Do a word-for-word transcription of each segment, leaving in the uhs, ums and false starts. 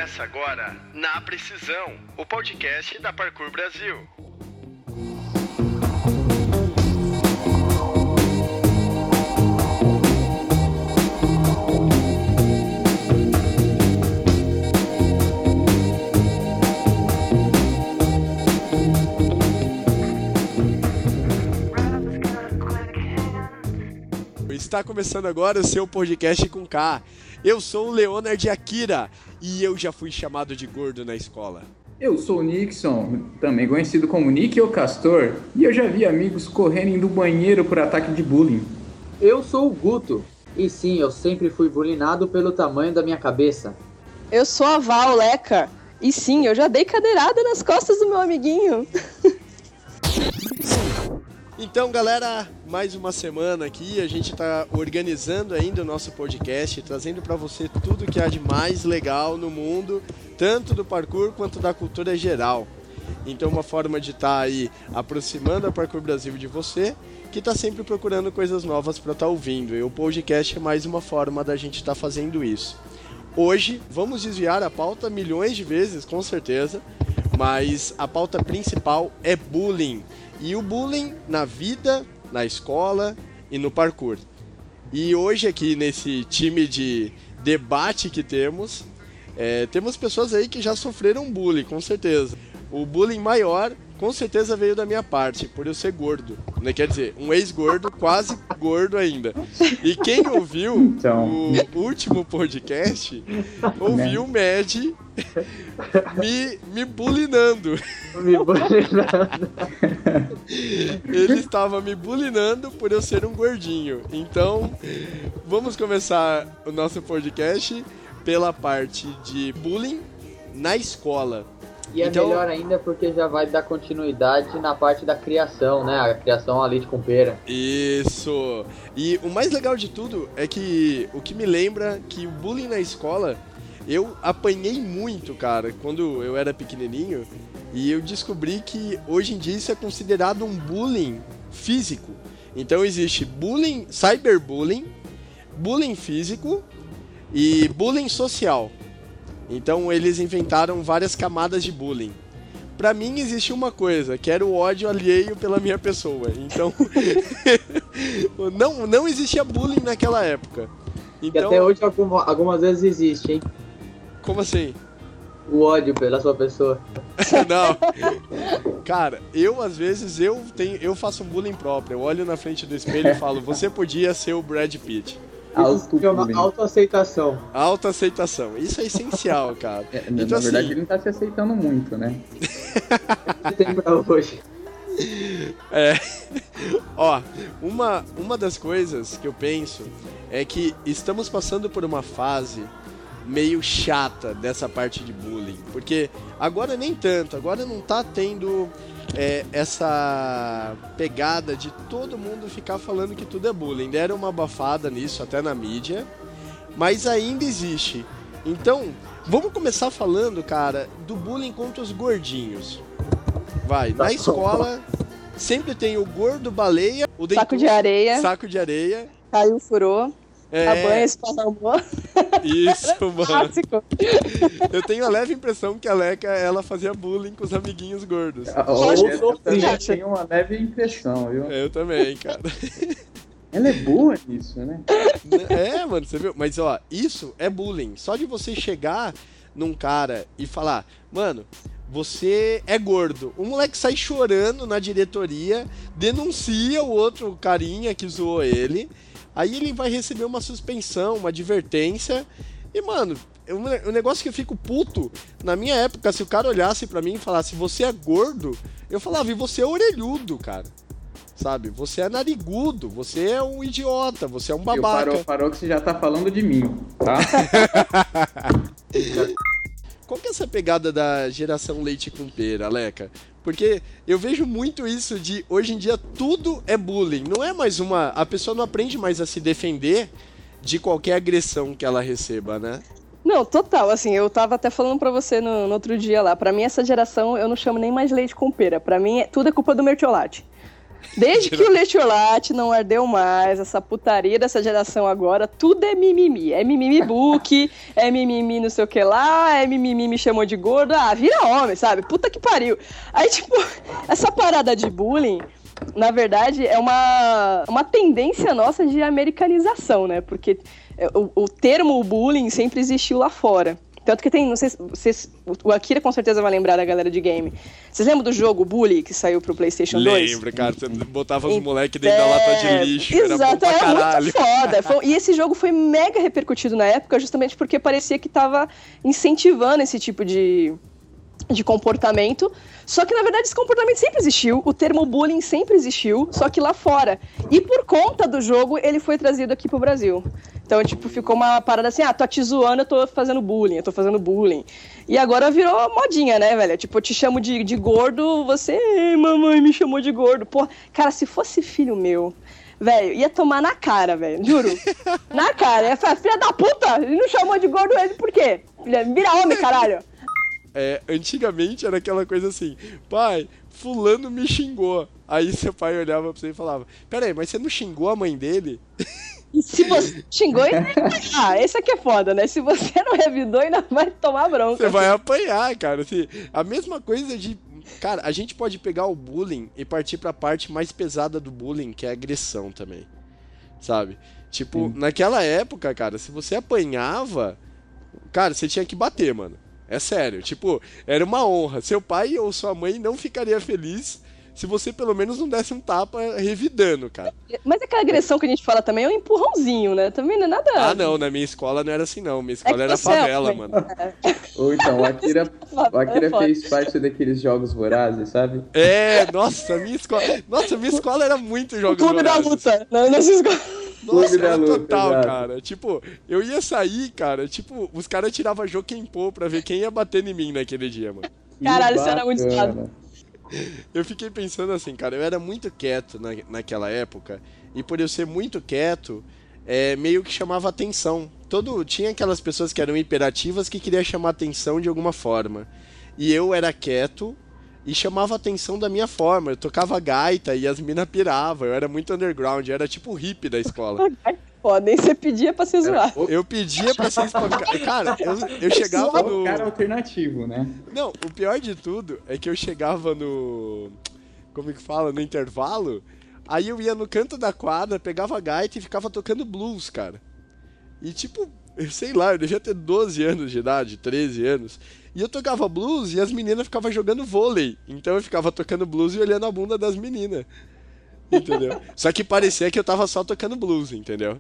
Começa agora, Na Precisão, o podcast da Parkour Brasil. Está começando agora o seu podcast com K. Eu sou o Leonard Akira e eu já fui chamado de gordo na escola. Eu sou o Nixon, também conhecido como Nick ou Castor, e eu já vi amigos correrem do banheiro por ataque de bullying. Eu sou o Guto, e sim, eu sempre fui bullyingado pelo tamanho da minha cabeça. Eu sou a Val Leca, e sim, eu já dei cadeirada nas costas do meu amiguinho. Então, galera, mais uma semana aqui, a gente está organizando ainda o nosso podcast, trazendo para você tudo que há de mais legal no mundo, tanto do parkour quanto da cultura geral. Então, uma forma de estar tá aí aproximando a Parkour Brasil de você, que está sempre procurando coisas novas para estar tá ouvindo. E o podcast é mais uma forma da gente estar tá fazendo isso. Hoje, vamos desviar a pauta milhões de vezes, com certeza, mas a pauta principal é bullying. E o bullying na vida, na escola e no parkour. E hoje aqui nesse time de debate que temos, é, temos pessoas aí que já sofreram bullying, com certeza. O bullying maior, com certeza, veio da minha parte, por eu ser gordo. Né? Quer dizer, um ex-gordo, quase gordo ainda. E quem ouviu então... o último podcast, ouviu o Mad me, me bullyingando. Me bullyingando. Ele estava me bullyingando por eu ser um gordinho. Então, vamos começar o nosso podcast pela parte de bullying na escola. E é então, melhor ainda porque já vai dar continuidade na parte da criação, né? A criação a leite com pera. Isso! E o mais legal de tudo é que o que me lembra que o bullying na escola, eu apanhei muito, cara, quando eu era pequenininho, e eu descobri que hoje em dia isso é considerado um bullying físico. Então existe bullying, cyberbullying, bullying físico e bullying social. Então eles inventaram várias camadas de bullying. Pra mim existe uma coisa, que era o ódio alheio pela minha pessoa. Então não, não existia bullying naquela época. Então, e até hoje alguma, algumas vezes existe, hein? Como assim? O ódio pela sua pessoa. Não. Cara, eu às vezes eu, tenho, eu faço um bullying próprio. Eu olho na frente do espelho e falo, você podia ser o Brad Pitt. Isso chama autoaceitação. Autoaceitação. Isso é essencial, cara. É, na então, verdade, assim, ele não tá se aceitando muito, né? Tem pra hoje. É. Ó, uma, uma das coisas que eu penso é que estamos passando por uma fase meio chata dessa parte de bullying. Porque agora nem tanto, agora não tá tendo é, essa pegada de todo mundo ficar falando que tudo é bullying. Deram uma abafada nisso até na mídia, mas ainda existe. Então, vamos começar falando, cara, do bullying contra os gordinhos. Vai, na escola sempre tem o gordo baleia, o dentuço, saco de areia, saco de areia, caiu, furou. É. A banha esparramou. Isso, mano. Clássico. Eu tenho a leve impressão que a Leca, ela fazia bullying com os amiguinhos gordos. Oh, eu, eu também tenho uma leve impressão, viu? Eu também, cara. Ela é boa nisso, né? É, mano, você viu? Mas, ó, isso é bullying. Só de você chegar num cara e falar, mano, você é gordo. O moleque sai chorando na diretoria, denuncia o outro carinha que zoou ele. Aí ele vai receber uma suspensão, uma advertência. E, mano, o negócio que eu fico puto, na minha época, se o cara olhasse pra mim e falasse, você é gordo, eu falava, e você é orelhudo, cara. Sabe? Você é narigudo, você é um idiota, você é um babaca. Parou, parou que você já tá falando de mim, tá? Qual que é essa pegada da geração leite com pera, Leca? Porque eu vejo muito isso de, hoje em dia, tudo é bullying. Não é mais uma... A pessoa não aprende mais a se defender de qualquer agressão que ela receba, né? Não, total. Assim, eu tava até falando pra você no, no outro dia lá. Pra mim, essa geração, eu não chamo nem mais leite com pera. Pra mim, tudo é culpa do Mertiolate. Desde que o Letiolate não ardeu mais, essa putaria dessa geração agora, tudo é mimimi. É mimimi book, é mimimi não sei o que lá, é mimimi me chamou de gordo. Ah, vira homem, sabe? Puta que pariu. Aí, tipo, essa parada de bullying, na verdade, é uma, uma tendência nossa de americanização, né? Porque o, o termo bullying sempre existiu lá fora. Tanto que tem, não sei se vocês, o Akira com certeza vai lembrar da galera de game. Vocês lembram do jogo Bully, que saiu pro PlayStation dois? Lembro, cara. Você botava os moleques dentro da lata de lixo. Exato, era bom pra caralho. É muito foda. Foi, e esse jogo foi mega repercutido na época, justamente porque parecia que tava incentivando esse tipo de, de comportamento. Só que, na verdade, esse comportamento sempre existiu. O termo bullying sempre existiu, só que lá fora. E por conta do jogo, ele foi trazido aqui pro Brasil. Então, tipo, ficou uma parada assim, ah, tô te zoando, eu tô fazendo bullying, eu tô fazendo bullying. E agora virou modinha, né, velho? Tipo, eu te chamo de, de gordo, você, ei, mamãe, me chamou de gordo. Pô, cara, se fosse filho meu, velho, ia tomar na cara, velho, juro. Na cara, ia falar, filha da puta, ele não chamou de gordo ele por quê? Vira homem, caralho. É, antigamente era aquela coisa assim, pai, fulano me xingou. Aí seu pai olhava pra você e falava, peraí, mas você não xingou a mãe dele? E se você xingou, ele vai apanhar. Esse aqui é foda, né? Se você não revidou, ainda vai tomar bronca. Você vai apanhar, cara. Assim, a mesma coisa de... Cara, a gente pode pegar o bullying e partir pra parte mais pesada do bullying, que é a agressão também. Sabe? Tipo, hum. naquela época, cara, se você apanhava, cara, você tinha que bater, mano. É sério. Tipo, era uma honra. Seu pai ou sua mãe não ficaria feliz se você pelo menos não desse um tapa revidando, cara. Mas aquela agressão que a gente fala também é um empurrãozinho, né? Também não é nada... Ah, não, na minha escola não era assim, não. Minha escola é era favela, é, mano. Ou então, o Akira, o Akira fez parte daqueles jogos vorazes, sabe? É, nossa, a minha escola... Nossa, a minha escola era muito jogos Clube vorazes. Clube da luta. Não, nossa escola... Nossa, Clube da era luta, total, exato. cara. Tipo, eu ia sair, cara, tipo, os caras tiravam Jokenpô pra ver quem ia bater em mim naquele dia, mano. Caralho, isso era muito estado. Eu fiquei pensando assim, cara, eu era muito quieto na, naquela época, e por eu ser muito quieto, é, meio que chamava atenção. Todo, tinha aquelas pessoas que eram hiperativas que queriam chamar atenção de alguma forma. E eu era quieto e chamava atenção da minha forma. Eu tocava gaita e as minas piravam, eu era muito underground, eu era tipo o hippie da escola. Foda, nem você pedia pra ser zoado. Eu pedia pra ser espancado. Cara, eu, eu chegava no... O cara alternativo, né? Não, o pior de tudo é que eu chegava no... Como é que fala? No intervalo. Aí eu ia no canto da quadra, pegava a gaita e ficava tocando blues, cara. E tipo, eu sei lá, eu devia ter doze anos de idade, treze anos. E eu tocava blues e as meninas ficavam jogando vôlei. Então eu ficava tocando blues e olhando a bunda das meninas. Entendeu? Só que parecia que eu tava só tocando blues, entendeu?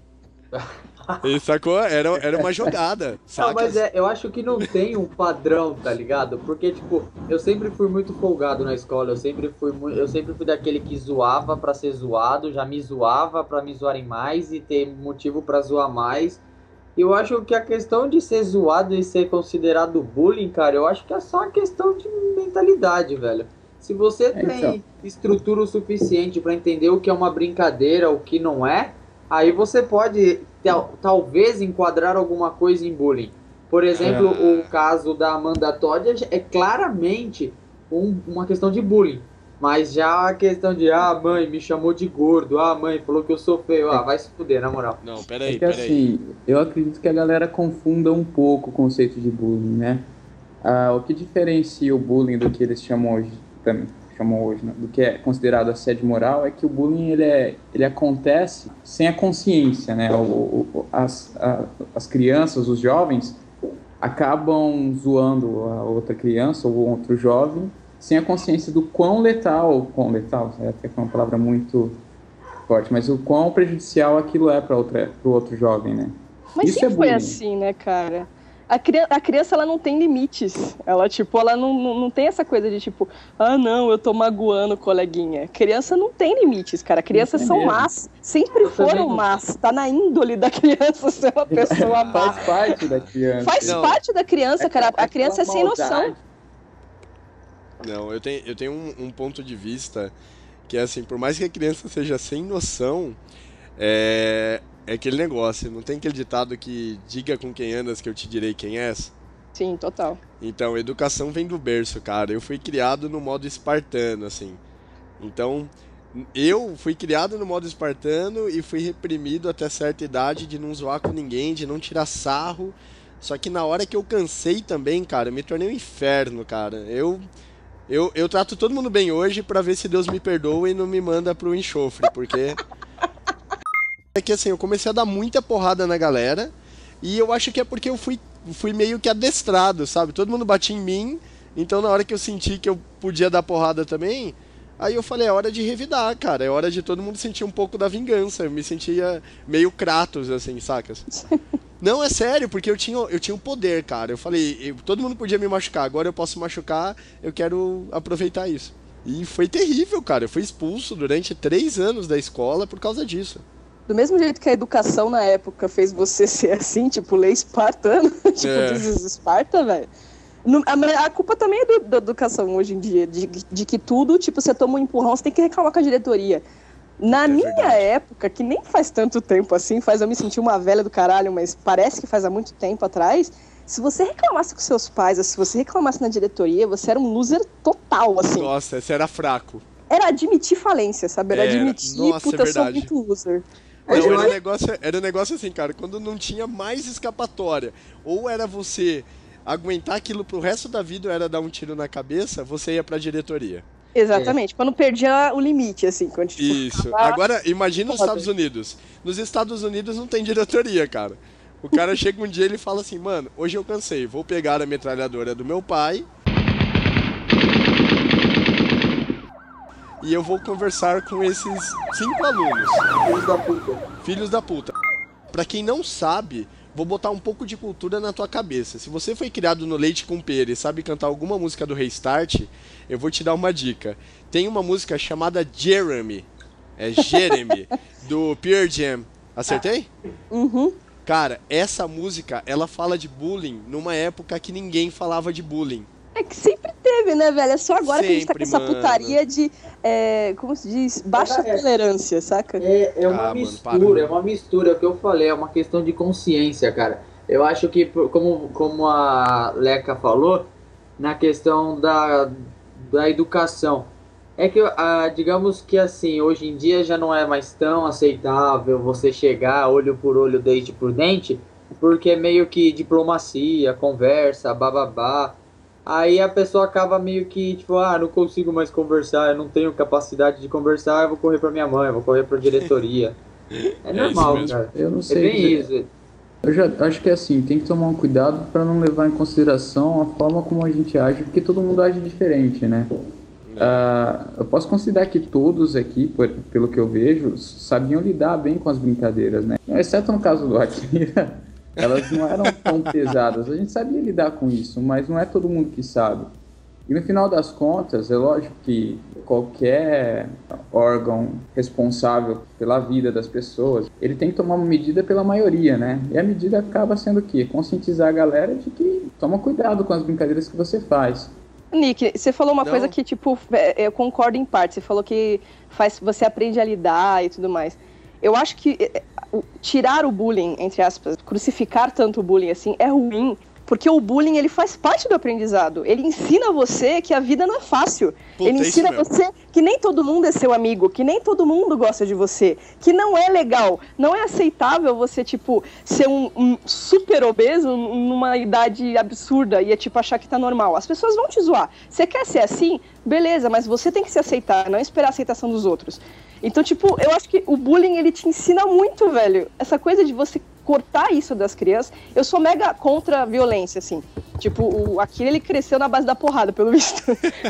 E sacou? Era, era uma jogada. Não, mas é, eu acho que não tem um padrão, tá ligado? Porque, tipo, eu sempre fui muito folgado na escola, eu sempre fui, eu sempre fui daquele que zoava pra ser zoado, já me zoava pra me zoarem mais e ter motivo pra zoar mais. Eu acho que a questão de ser zoado e ser considerado bullying, cara, eu acho que é só uma questão de mentalidade, velho. Se você tem então. estrutura o suficiente pra entender o que é uma brincadeira, o que não é, aí você pode, tal, talvez, enquadrar alguma coisa em bullying. Por exemplo, é. o caso da Amanda Todd é claramente um, uma questão de bullying. Mas já a questão de, ah, mãe, me chamou de gordo, ah, mãe, falou que eu sou feio, ah, vai se fuder, na moral. Não, peraí, é que, peraí. assim, eu acredito que a galera confunda um pouco o conceito de bullying, né? Ah, o que diferencia o bullying do que eles chamam hoje, também, chamam hoje, né? Do que é considerado assédio moral, é que o bullying, ele, é, ele acontece sem a consciência, né? O, o, as, a, as crianças, os jovens, acabam zoando a outra criança ou outro jovem sem a consciência do quão letal, quão letal, é até uma palavra muito forte, mas o quão prejudicial aquilo é para o outro jovem, né? Mas Isso sempre é foi bullying. assim, né, cara? A, cri a criança, ela não tem limites. Ela, tipo, ela não, não, não tem essa coisa de, tipo, ah, não, eu tô magoando o coleguinha. Criança não tem limites, cara. Crianças são más. Sempre eu foram más. Tá na índole da criança ser uma pessoa má. Faz parte da criança. Faz não. parte da criança, cara. A criança é sem noção. Não, eu tenho, eu tenho um, um ponto de vista que é assim, por mais que a criança seja sem noção, é, é aquele negócio, não tem aquele ditado que diga com quem andas que eu te direi quem és? Sim, total. Então, educação vem do berço, cara. Eu fui criado no modo espartano, assim. Então, eu fui criado no modo espartano e fui reprimido até certa idade de não zoar com ninguém, de não tirar sarro. Só que na hora que eu cansei também, cara, eu me tornei um inferno, cara. Eu, eu, eu trato todo mundo bem hoje pra ver se Deus me perdoa e não me manda pro enxofre, porque... É que assim, eu comecei a dar muita porrada na galera e eu acho que é porque eu fui, fui meio que adestrado, sabe? Todo mundo batia em mim, então na hora que eu senti que eu podia dar porrada também... Aí eu falei, é hora de revidar, cara, é hora de todo mundo sentir um pouco da vingança. Eu me sentia meio Kratos, assim, sacas? Não, é sério, porque eu tinha, eu tinha o poder, cara. Eu falei, eu, todo mundo podia me machucar, agora eu posso machucar, eu quero aproveitar isso. E foi terrível, cara, eu fui expulso durante três anos da escola por causa disso. Do mesmo jeito que a educação na época fez você ser assim, tipo, lei espartana, tipo, É. This is Esparta, velho. No- A, a culpa também é do- da educação hoje em dia, de, de que tudo, tipo, você toma um empurrão, você tem que reclamar com a diretoria. Na É minha verdade. época, que nem faz tanto tempo assim, faz eu me sentir uma velha do caralho, mas parece que faz há muito tempo atrás, se você reclamasse com seus pais, ou se você reclamasse na diretoria, você era um loser total, assim. Nossa, esse era fraco. Era admitir falência, sabe? Era Era. admitir, Nossa, puta, é eu sou verdade. muito loser. Não, Eu era um acho- negócio, era um negócio assim, cara, quando não tinha mais escapatória, ou era você aguentar aquilo pro resto da vida, ou era dar um tiro na cabeça, você ia pra diretoria. Exatamente, quando perdia o limite, assim. Quando, tipo, Isso. ficava- Agora, imagina os Foda. Estados Unidos. Nos Estados Unidos não tem diretoria, cara. O cara chega um dia e ele fala assim, mano, hoje eu cansei, vou pegar a metralhadora do meu pai e eu vou conversar com esses cinco alunos, Filhos da puta. filhos da puta. Pra quem não sabe, vou botar um pouco de cultura na tua cabeça. Se você foi criado no leite com pera e sabe cantar alguma música do Restart, eu vou te dar uma dica. Tem uma música chamada Jeremy, é Jeremy, do Pearl Jam. Acertei? Uhum. Cara, essa música, ela fala de bullying numa época que ninguém falava de bullying. É que sempre teve, né, velho? É só agora que a gente tá com Sempre, essa mano. putaria de, é, como se diz, baixa É. tolerância, saca? É, é uma Ah, mano, mistura, para. é uma mistura, é o que eu falei, é uma questão de consciência, cara. Eu acho que, por- como, como a Leca falou, na questão da, da educação, é que, ah, digamos que assim, hoje em dia já não é mais tão aceitável você chegar olho por olho, dente por dente, porque é meio que diplomacia, conversa, bababá. Aí a pessoa acaba meio que, tipo, ah, não consigo mais conversar, eu não tenho capacidade de conversar, eu vou correr pra minha mãe, eu vou correr pra diretoria. É normal, isso mesmo. cara. Eu não É sei. bem dizer- isso. Eu já acho que é assim, tem que tomar um cuidado para não levar em consideração a forma como a gente age, porque todo mundo age diferente, né? Ah, eu posso considerar que todos aqui, por- pelo que eu vejo, sabiam lidar bem com as brincadeiras, né? Exceto no caso do Akira, elas não eram tão pesadas. A gente sabia lidar com isso, mas não é todo mundo que sabe. E no final das contas, é lógico que qualquer órgão responsável pela vida das pessoas, ele tem que tomar uma medida pela maioria, né? E a medida acaba sendo o quê? Conscientizar a galera de que toma cuidado com as brincadeiras que você faz. Nick, você falou uma Não. coisa que, tipo, é, eu concordo em parte. Você falou que faz, você aprende a lidar e tudo mais. Eu acho que é, o- tirar o bullying, entre aspas, crucificar tanto o bullying assim, é ruim. Porque o bullying, ele faz parte do aprendizado. Ele ensina você que a vida não é fácil. Puta, ele é isso ensina mesmo. você que nem todo mundo é seu amigo, que nem todo mundo gosta de você, que não é legal, não é aceitável você, tipo, ser um, um super obeso numa idade absurda e, é, tipo, achar que tá normal. As pessoas vão te zoar. Você quer ser assim? Beleza, mas você tem que se aceitar, não esperar a aceitação dos outros. Então, tipo, eu acho que o bullying, ele te ensina muito, velho. Essa coisa de você cortar isso das crianças. Eu sou mega contra a violência, assim. Tipo, o Akira, ele cresceu na base da porrada, pelo visto.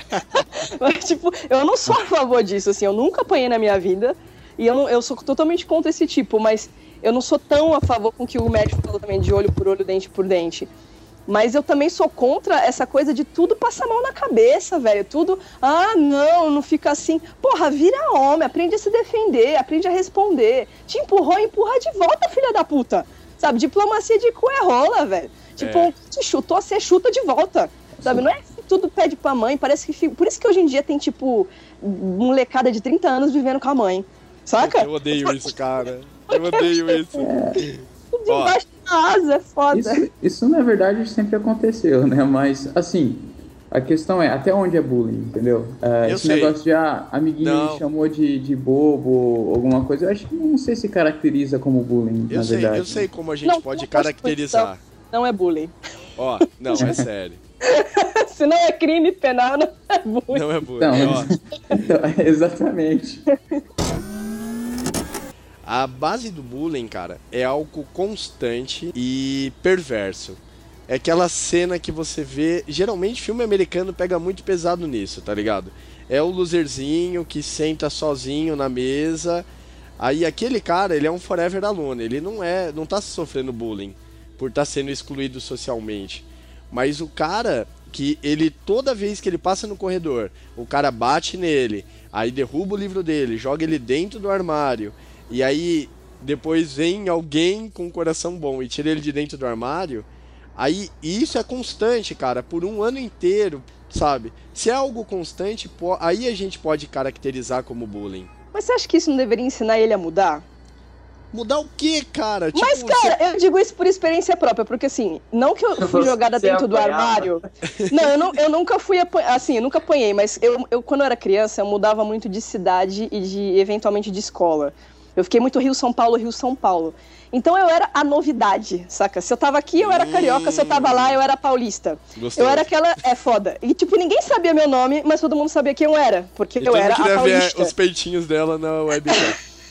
Mas, tipo, eu não sou a favor disso, assim. Eu nunca apanhei na minha vida. E eu, não, eu sou totalmente contra esse tipo. Mas eu não sou tão a favor com o que o médico falou também, de olho por olho, dente por dente. Mas eu também sou contra essa coisa de tudo passar a mão na cabeça, velho. Tudo, ah, não, não fica assim. Porra, vira homem, aprende a se defender, aprende a responder. Te empurrou, empurra de volta, filha da puta. Sabe, diplomacia de cu é rola, velho. Tipo, É. te chutou, você chuta de volta. Sabe, não é que tudo pede pra mãe, parece que... fica- Por isso que hoje em dia tem, tipo, molecada de trinta anos vivendo com a mãe. Saca? Eu odeio isso, cara. Eu odeio isso. Tudo Ó. debaixo da asa, é foda. Isso, isso na verdade sempre aconteceu, né? Mas assim, A questão é, até onde é bullying, entendeu? Uh, Eu esse sei. negócio de, ah, amiguinho Não. me chamou de, de bobo, alguma coisa, eu acho que não sei se caracteriza como bullying, Eu na sei, verdade. eu sei como a gente Não, pode não, caracterizar. Não é bullying. Ó, não, é sério. Se não é crime penal, não é bullying. Não é bullying. Não, Ó, então, exatamente. a base do bullying, cara, é algo constante e perverso. É aquela cena que você vê... Geralmente, filme americano pega muito pesado nisso, tá ligado? É o loserzinho que senta sozinho na mesa. Aí aquele cara, ele é um forever alone. Ele não é, não tá sofrendo bullying por estar sendo excluído socialmente. Mas o cara que ele, toda vez que ele passa no corredor, o cara bate nele, aí derruba o livro dele, joga ele dentro do armário, e aí depois vem alguém com um coração bom e tira ele de dentro do armário. Aí isso é constante, cara, por um ano inteiro, sabe? Se é algo constante, aí a gente pode caracterizar como bullying. Mas você acha que isso não deveria ensinar ele a mudar? Mudar o quê, cara? Tipo, Mas, cara, eu digo isso por experiência própria, porque assim, não que eu fui jogada Você dentro do apanhava. armário. Não, eu, não, eu nunca fui apanhar, assim, eu nunca apanhei, mas eu, eu, quando eu era criança, eu mudava muito de cidade e de, eventualmente, de escola. Eu fiquei muito Rio-São Paulo, Rio-São Paulo. Então eu era a novidade, saca? Se eu tava aqui, eu era carioca, se eu tava lá, eu era paulista. Gostoso. Eu era aquela... É foda. E, tipo, ninguém sabia meu nome, mas todo mundo sabia quem eu era, porque E eu todo era mundo a queria ver paulista. os peitinhos dela na webcam.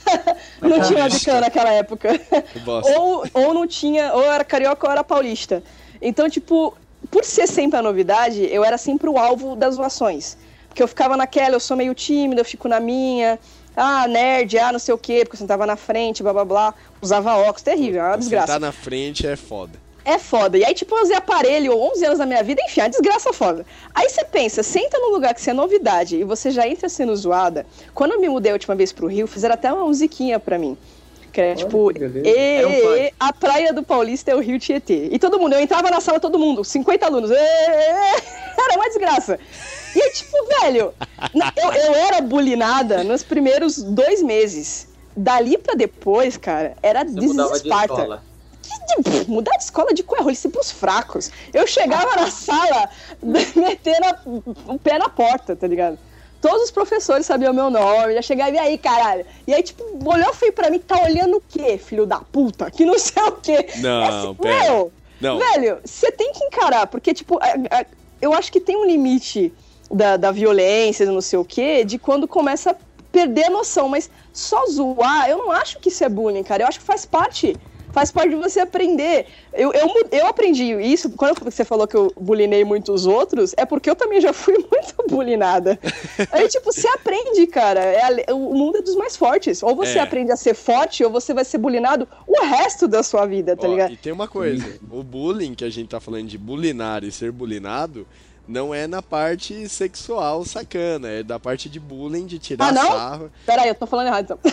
Não tinha webcam naquela época. Que bosta. Ou, ou não tinha, ou eu era carioca ou eu era paulista. Então, tipo, por ser sempre a novidade, eu era sempre o alvo das zoações. Porque eu ficava naquela, eu sou meio tímida, eu fico na minha, ah, nerd, ah, não sei o quê, porque eu sentava na frente, blá blá blá, usava óculos, terrível, é uma desgraça. Sentar na frente é foda. É foda. E aí, tipo, eu usei aparelho onze anos da minha vida, enfim, a desgraça foda. Aí você pensa, senta num lugar que você é novidade e você já entra sendo zoada. Quando eu me mudei a última vez pro Rio, fizeram até uma musiquinha pra mim. Que era, tipo, que beleza. "Ê, Era um funk. ê, a praia do Paulista é o Rio Tietê. E todo mundo, eu entrava na sala, todo mundo, cinquenta alunos. "Ê, ê, ê". Era uma desgraça. E aí, tipo, velho, na- eu, eu era bulinada nos primeiros dois meses. Dali pra depois, cara, era Você mudava de desesparta. escola. Que de- pff, mudar de escola de cu é rolice pros fracos. Eu chegava na sala, metendo a- o pé na porta, tá ligado? Todos os professores sabiam meu nome, já chegava, e aí, caralho? E aí, tipo, olhou feio pra mim, tá olhando o quê, filho da puta? Que não sei o quê. Não, Esse- pera. Meu, Não. velho, você tem que encarar, porque, tipo, a- a- eu acho que tem um limite da, da violência, do não sei o quê, de quando começa a perder a noção, mas só zoar, eu não acho que isso é bullying, cara, eu acho que faz parte. Faz parte de você aprender. Eu, eu, mu- eu aprendi isso, quando você falou que eu bulinei muitos outros, é porque eu também já fui muito bulinada. Aí, tipo, você aprende, cara. É a le- o mundo é dos mais fortes. Ou você É. aprende a ser forte, ou você vai ser bulinado o resto da sua vida, tá Ó, ligado? e tem uma coisa, o bullying que a gente tá falando de bulinar e ser bulinado não é na parte sexual sacana, é da parte de bullying, de tirar Ah, não? sarro. Peraí, eu tô falando errado, então.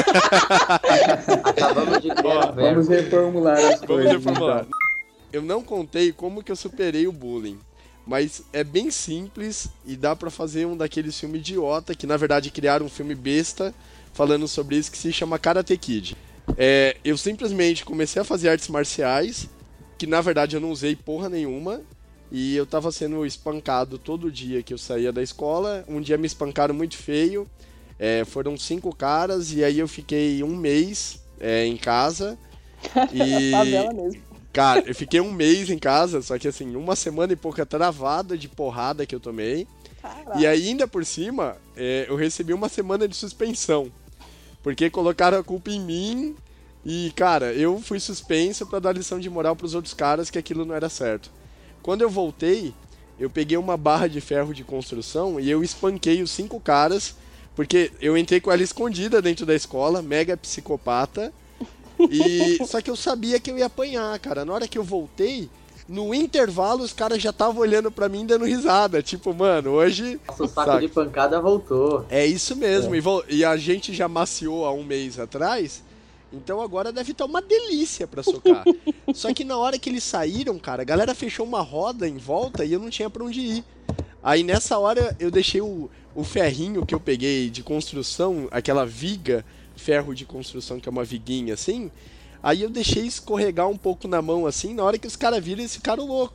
Acabamos de criar um verbo. Vamos reformular as Vamos coisas. reformular. então. Eu não contei como que eu superei o bullying, mas é bem simples e dá pra fazer um daqueles filmes idiota que na verdade criaram um filme besta falando sobre isso que se chama Karate Kid. É, eu simplesmente comecei a fazer artes marciais, que na verdade eu não usei porra nenhuma, e eu tava sendo espancado todo dia que eu saía da escola. Um dia me espancaram muito feio, é, foram cinco caras, e aí eu fiquei um mês é, em casa. E, Favela mesmo. cara, eu fiquei um mês em casa, só que assim, uma semana e pouca travada de porrada que eu tomei. Caralho. E ainda por cima, é, eu recebi uma semana de suspensão. Porque colocaram a culpa em mim e, cara, eu fui suspenso pra dar lição de moral pros outros caras que aquilo não era certo. Quando eu voltei, eu peguei uma barra de ferro de construção e eu espanquei os cinco caras, porque eu entrei com ela escondida dentro da escola, mega psicopata. E só que eu sabia que eu ia apanhar, cara. Na hora que eu voltei, no intervalo os caras já estavam olhando pra mim dando risada, tipo, mano, hoje Nossa, o saco saca? de pancada voltou. É isso mesmo, E, vo- e a gente já maciou há um mês atrás, então agora deve estar uma delícia pra socar. Só que na hora que eles saíram, cara, a galera fechou uma roda em volta e eu não tinha pra onde ir. Aí nessa hora eu deixei o, o ferrinho que eu peguei de construção, aquela viga, ferro de construção que é uma viguinha assim, aí eu deixei escorregar um pouco na mão assim, na hora que os caras viram eles ficaram loucos.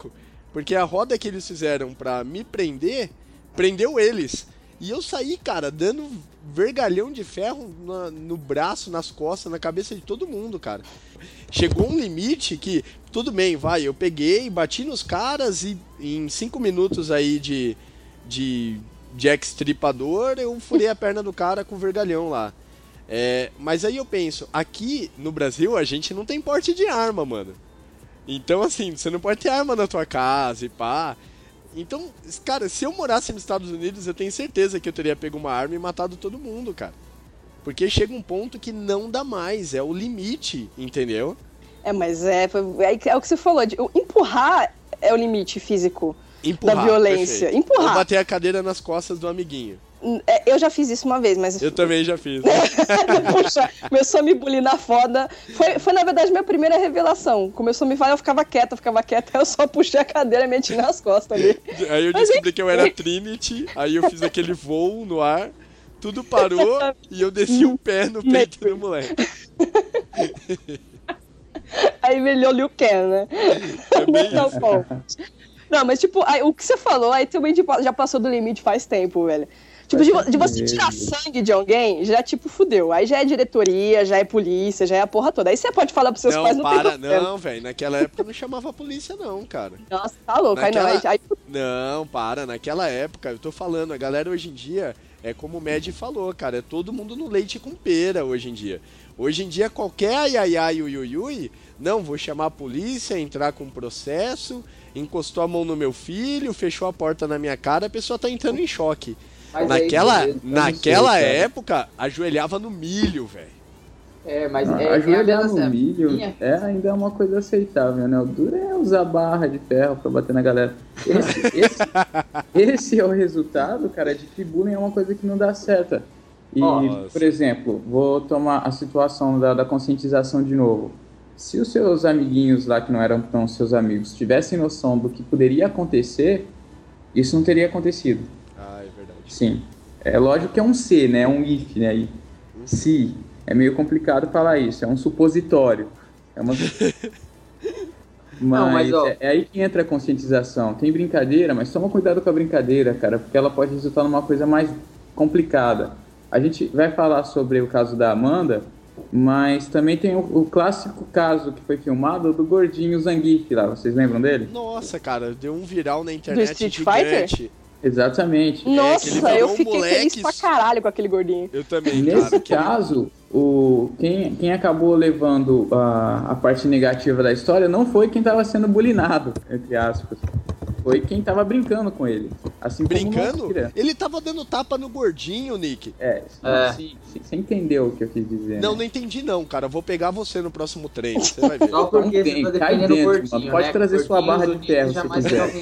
Porque a roda que eles fizeram pra me prender, prendeu eles. E eu saí, cara, dando vergalhão de ferro na, no braço, nas costas, na cabeça de todo mundo, cara. Chegou um limite que, tudo bem, vai, eu peguei, bati nos caras e em cinco minutos aí de, de, de extripador, eu furei a perna do cara com vergalhão lá. É, mas aí eu penso, aqui no Brasil a gente não tem porte de arma, mano. Então, assim, você não pode ter arma na tua casa e pá. Então, cara, se eu morasse nos Estados Unidos, eu tenho certeza que eu teria pego uma arma e matado todo mundo, cara. Porque chega um ponto que não dá mais, é o limite, entendeu? É, mas é, é, é o que você falou, de, empurrar é o limite físico empurrar, da violência. Perfeito. Empurrar. Ou bater a cadeira nas costas do amiguinho. Eu já fiz isso uma vez, mas... Eu também já fiz. Puxa, começou a me bulinar foda. Foi, foi, na verdade, minha primeira revelação. Começou a me falar, eu ficava quieta, eu ficava quieta, aí eu só puxei a cadeira e meti nas costas ali. Aí eu descobri mas, que eu era Trinity, aí eu fiz aquele voo no ar, tudo parou e eu desci o pé no peito do moleque. Aí melhor Liu Kang, né? É bem isso. Não, mas tipo, aí, o que você falou, aí também tipo, já passou do limite faz tempo, velho. Tipo, de, de você tirar sangue de alguém, já, tipo, fudeu. Aí já é diretoria, já é polícia, já é a porra toda. Aí você pode falar pros seus não, pais, não para, tem problema. Não, velho, naquela época não chamava a polícia não, cara. Nossa, tá louco. Naquela... Aí não, aí, aí... Não, para, naquela época, eu tô falando, a galera hoje em dia, é como o Mad falou, cara, é todo mundo no leite com pera hoje em dia. Hoje em dia, qualquer ai ai ai ui ui ui, não, vou chamar a polícia, entrar com processo, encostou a mão no meu filho, fechou a porta na minha cara, a pessoa tá entrando em choque. Mas naquela aí, naquela sei, época, ajoelhava no milho, velho. É, mas ah, é, ajoelhar no milho minha... é ainda é uma coisa aceitável, né? O duro é usar barra de ferro pra bater na galera. Esse, esse, esse é o resultado, cara, de que bullying é uma coisa que não dá certo. E, Nossa. por exemplo, vou tomar a situação da, da conscientização de novo. Se os seus amiguinhos lá, que não eram tão seus amigos, tivessem noção do que poderia acontecer, isso não teria acontecido. Ah, é verdade. Sim. É lógico que é um se, né? É um if, né? E se. É meio complicado falar isso. É um supositório. É uma... mas, não, mas é, é aí que entra a conscientização. Tem brincadeira, mas toma cuidado com a brincadeira, cara, porque ela pode resultar numa coisa mais complicada. A gente vai falar sobre o caso da Amanda, mas também tem o, o clássico caso que foi filmado do gordinho Zangief lá. Vocês lembram dele? Nossa, cara, deu um viral na internet do Street gigante. Fighter? Exatamente. Nossa, é, eu fiquei moleques... feliz pra caralho com aquele gordinho. Eu também, Nesse cara, caso, o... quem, quem acabou levando a, a parte negativa da história não foi quem estava sendo bulinado, entre aspas. Foi quem tava brincando com ele. Assim brincando? Como ele tava dando tapa no gordinho, Nick. É, é. Sim, sim, você entendeu o que eu quis dizer. Não, né? não entendi não, cara. Vou pegar você no próximo treino, você vai ver. Só porque não você tem, tá cai defendendo dentro, o gordinho, mano. Pode né? trazer Gordinho, sua barra de ferro se quiser.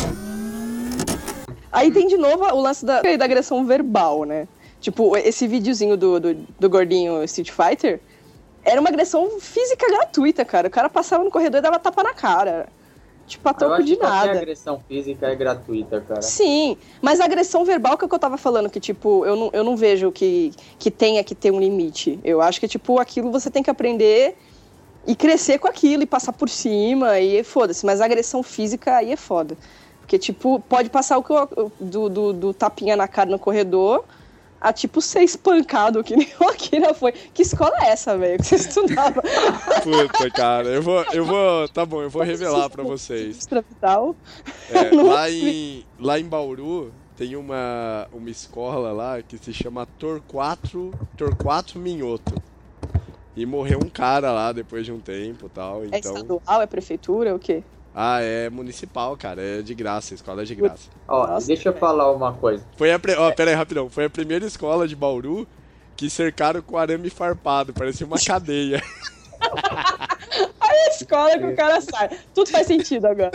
Aí tem de novo o lance da, da agressão verbal, né? Tipo, esse videozinho do, do, do gordinho Street Fighter era uma agressão física gratuita, cara. O cara passava no corredor e dava tapa na cara. Tipo, a troco de nada. A agressão física é gratuita, cara. Sim, mas a agressão verbal que, é o que eu tava falando, que tipo, eu não, eu não vejo que, que tenha que ter um limite. Eu acho que, tipo, aquilo você tem que aprender e crescer com aquilo e passar por cima e foda-se. Mas a agressão física aí é foda. Porque, tipo, pode passar o que eu, do, do, do tapinha na cara no corredor a, tipo, ser espancado, que nem o Akira foi. Que escola é essa, velho, que você estudava? Puta, cara, eu vou, eu vou, tá bom, eu vou revelar pra vocês. É, lá, em, lá em Bauru tem uma, uma escola lá que se chama Torquato, Torquato Minhoto. E morreu um cara lá depois de um tempo e tal, então... É estadual, é prefeitura, o quê? Ah, é municipal, cara, é de graça, a escola é de graça. Ó, Nossa, deixa eu falar uma coisa. Foi a, pre... ó, pera aí, rapidão, foi a primeira escola de Bauru que cercaram com arame farpado, parecia uma cadeia. Aí a escola que o cara sai, tudo faz sentido agora.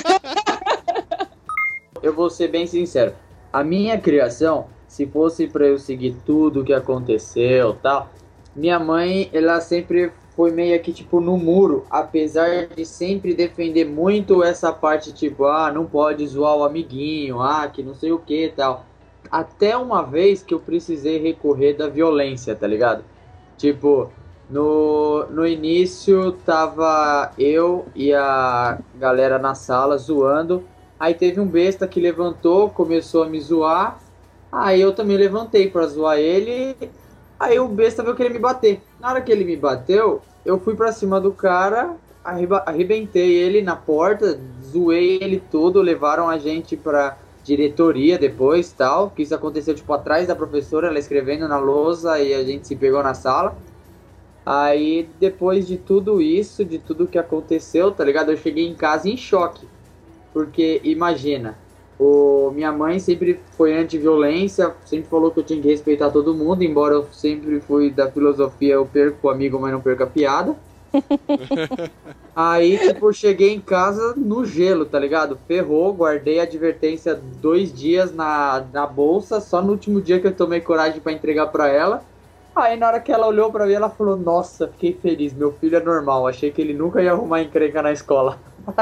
Eu vou ser bem sincero, a minha criação, se fosse pra eu seguir tudo o que aconteceu e tal, minha mãe, ela sempre... foi meio que, tipo, no muro, apesar de sempre defender muito essa parte, tipo, ah, não pode zoar o amiguinho, ah, que não sei o que e tal. Até uma vez que eu precisei recorrer da violência, tá ligado? Tipo, No, no início tava eu e a galera na sala zoando. Aí teve um besta que levantou, começou a me zoar. Aí eu também levantei pra zoar ele. Aí o besta veio querer me bater. Na hora que ele me bateu, eu fui pra cima do cara, arreba- arrebentei ele na porta, zoei ele todo, levaram a gente pra diretoria depois, tal, que isso aconteceu tipo atrás da professora, ela escrevendo na lousa e a gente se pegou na sala. Aí depois de tudo isso, de tudo que aconteceu, tá ligado? Eu cheguei em casa em choque, porque imagina, o, minha mãe sempre foi anti-violência, sempre falou que eu tinha que respeitar todo mundo, embora eu sempre fui da filosofia, eu perco o amigo, mas não perco a piada. Aí, tipo, cheguei em casa no gelo, tá ligado? Ferrou, guardei a advertência dois dias na, na bolsa, só no último dia que eu tomei coragem pra entregar pra ela. Aí, na hora que ela olhou pra mim, ela falou, nossa, fiquei feliz, meu filho é normal, achei que ele nunca ia arrumar encrenca na escola.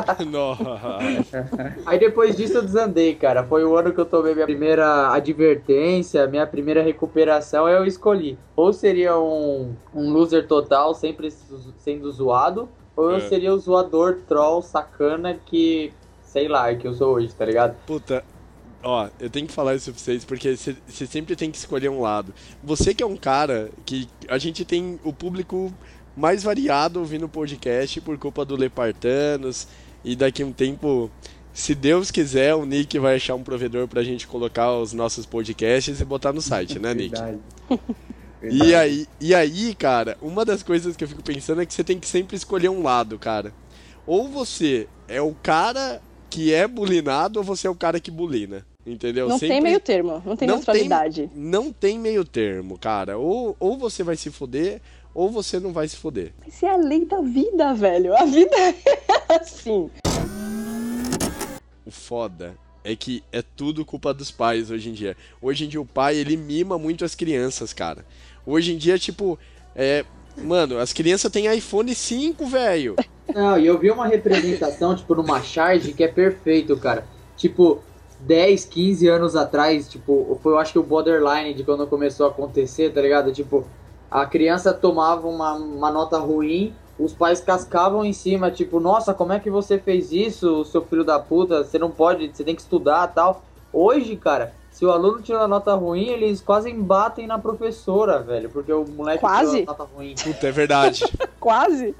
Aí depois disso eu desandei, cara. Foi o ano que eu tomei minha primeira advertência, minha primeira recuperação. Eu escolhi, ou seria um, um loser total, sempre sendo zoado, ou eu É. seria o zoador troll sacana que, sei lá, que eu sou hoje, tá ligado? Puta, ó, eu tenho que falar isso pra vocês, porque você sempre tem que escolher um lado. Você que é um cara que a gente tem o público mais variado ouvindo o podcast por culpa do Lepartanos, e daqui a um tempo, se Deus quiser, o Nick vai achar um provedor pra gente colocar os nossos podcasts e botar no site, né, Nick? Verdade. E aí, e aí, cara, uma das coisas que eu fico pensando é que você tem que sempre escolher um lado, cara. Ou você é o cara que é bulinado, ou você é o cara que bulina, entendeu? Não Sempre... tem meio termo, não tem Não neutralidade. Não tem meio termo, cara. Ou, ou você vai se foder, ou você não vai se foder. Isso é a lei da vida, velho. A vida é assim. O foda é que é tudo culpa dos pais hoje em dia. Hoje em dia o pai, ele mima muito as crianças, cara. Hoje em dia, tipo, é... Mano, as crianças têm iPhone cinco, velho. Não, e eu vi uma representação, tipo, numa charge que é perfeito, cara. Tipo, dez, quinze anos atrás, tipo, foi, eu acho que o borderline de quando começou a acontecer, tá ligado? Tipo, a criança tomava uma, uma nota ruim, os pais cascavam em cima, tipo, nossa, como é que você fez isso, seu filho da puta? Você não pode, você tem que estudar e tal. Hoje, cara, se o aluno tira nota ruim, eles quase embatem na professora, velho, porque o moleque Quase? tirou nota ruim. Puta, é verdade. Quase.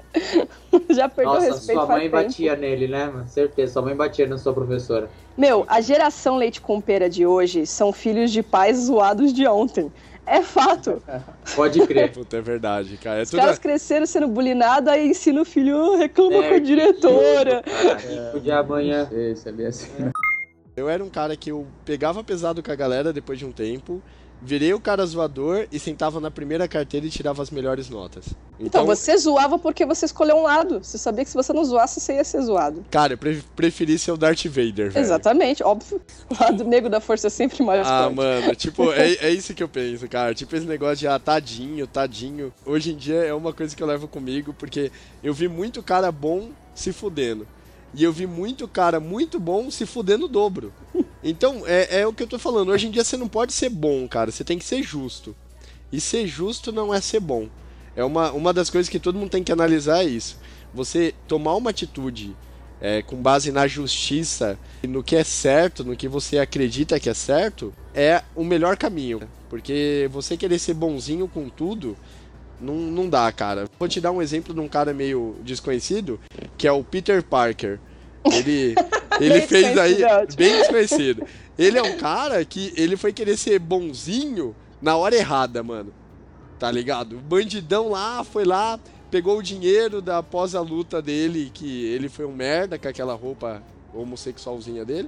Já perdeu o Nossa, respeito sua faz mãe tempo. batia nele, né, mano? Certeza, sua mãe batia na sua professora. Meu, a geração leite com pera de hoje são filhos de pais zoados de ontem. É fato. Pode crer. Puta, é verdade, cara. É Os tudo... caras cresceram sendo bulinados, aí ensina o filho, reclama É, com a diretora. Rico de amanhã. Sei, sabia assim. Eu era um cara que eu pegava pesado com a galera depois de um tempo, virei o cara zoador e sentava na primeira carteira e tirava as melhores notas. Então, você zoava porque você escolheu um lado. Você sabia que se você não zoasse, você ia ser zoado. Cara, eu pre- preferi ser o Darth Vader, velho. Exatamente, óbvio. O lado negro da força é sempre mais Ah, forte. mano, tipo, é, é isso que eu penso, cara. Tipo, esse negócio de, ah, tadinho, tadinho. Hoje em dia é uma coisa que eu levo comigo, porque eu vi muito cara bom se fudendo. E eu vi muito cara muito bom se fudendo o dobro. Então, é, é o que eu tô falando. Hoje em dia você não pode ser bom, cara. Você tem que ser justo. E ser justo não é ser bom. É uma, uma das coisas que todo mundo tem que analisar é isso. Você tomar uma atitude é, com base na justiça, no que é certo, no que você acredita que é certo, é o melhor caminho. Porque você querer ser bonzinho com tudo, não, não dá, cara. Vou te dar um exemplo de um cara meio desconhecido, que é o Peter Parker. Ele, ele Bem fez aí, desconhecido, é ótimo. bem desconhecido. Ele é um cara que ele foi querer ser bonzinho na hora errada, mano. Tá ligado? O bandidão lá, foi lá, pegou o dinheiro da após a luta dele, que ele foi um merda com aquela roupa homossexualzinha dele.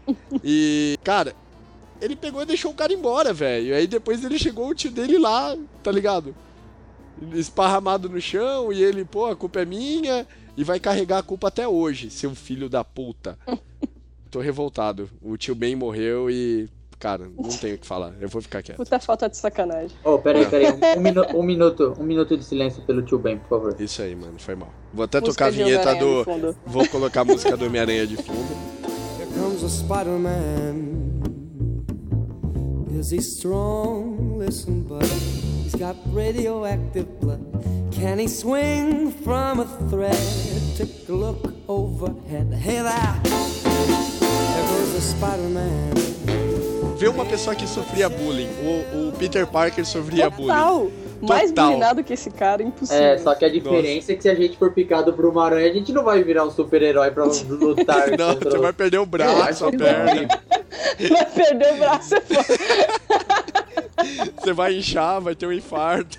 E, cara, ele pegou e deixou o cara embora, velho. Aí depois ele chegou o tio dele lá, tá ligado? Esparramado no chão, e ele, pô, a culpa é minha, e vai carregar a culpa até hoje, seu filho da puta. Tô revoltado. O tio Ben morreu e, cara, não tenho o que falar. Eu vou ficar quieto. Puta falta de sacanagem. Oh, peraí, peraí. Um, um, minu- um minuto, um minuto de silêncio pelo tio Ben, por favor. Isso aí, mano, foi mal. Vou até Música tocar a de vinheta Homem-Aranha do... de fundo. Vou colocar a música do Homem-Aranha de fundo. Here comes a Spider-Man. Is he strong? Listen, bud. He's got radioactive blood. Can he swing from a thread? Take a look overhead. Hey there, there goes the Spider-Man. Ver uma pessoa que sofria bullying. O, o Peter Parker sofria Total. bullying. Mais Total. bullyingado que esse cara, impossível. É, só que a diferença é que se a gente for picado por uma aranha, a gente não vai virar um super-herói pra lutar. Não, contra você o- vai perder o braço, a perna. Vai perder o braço, é foda. Você vai inchar, vai ter um infarto.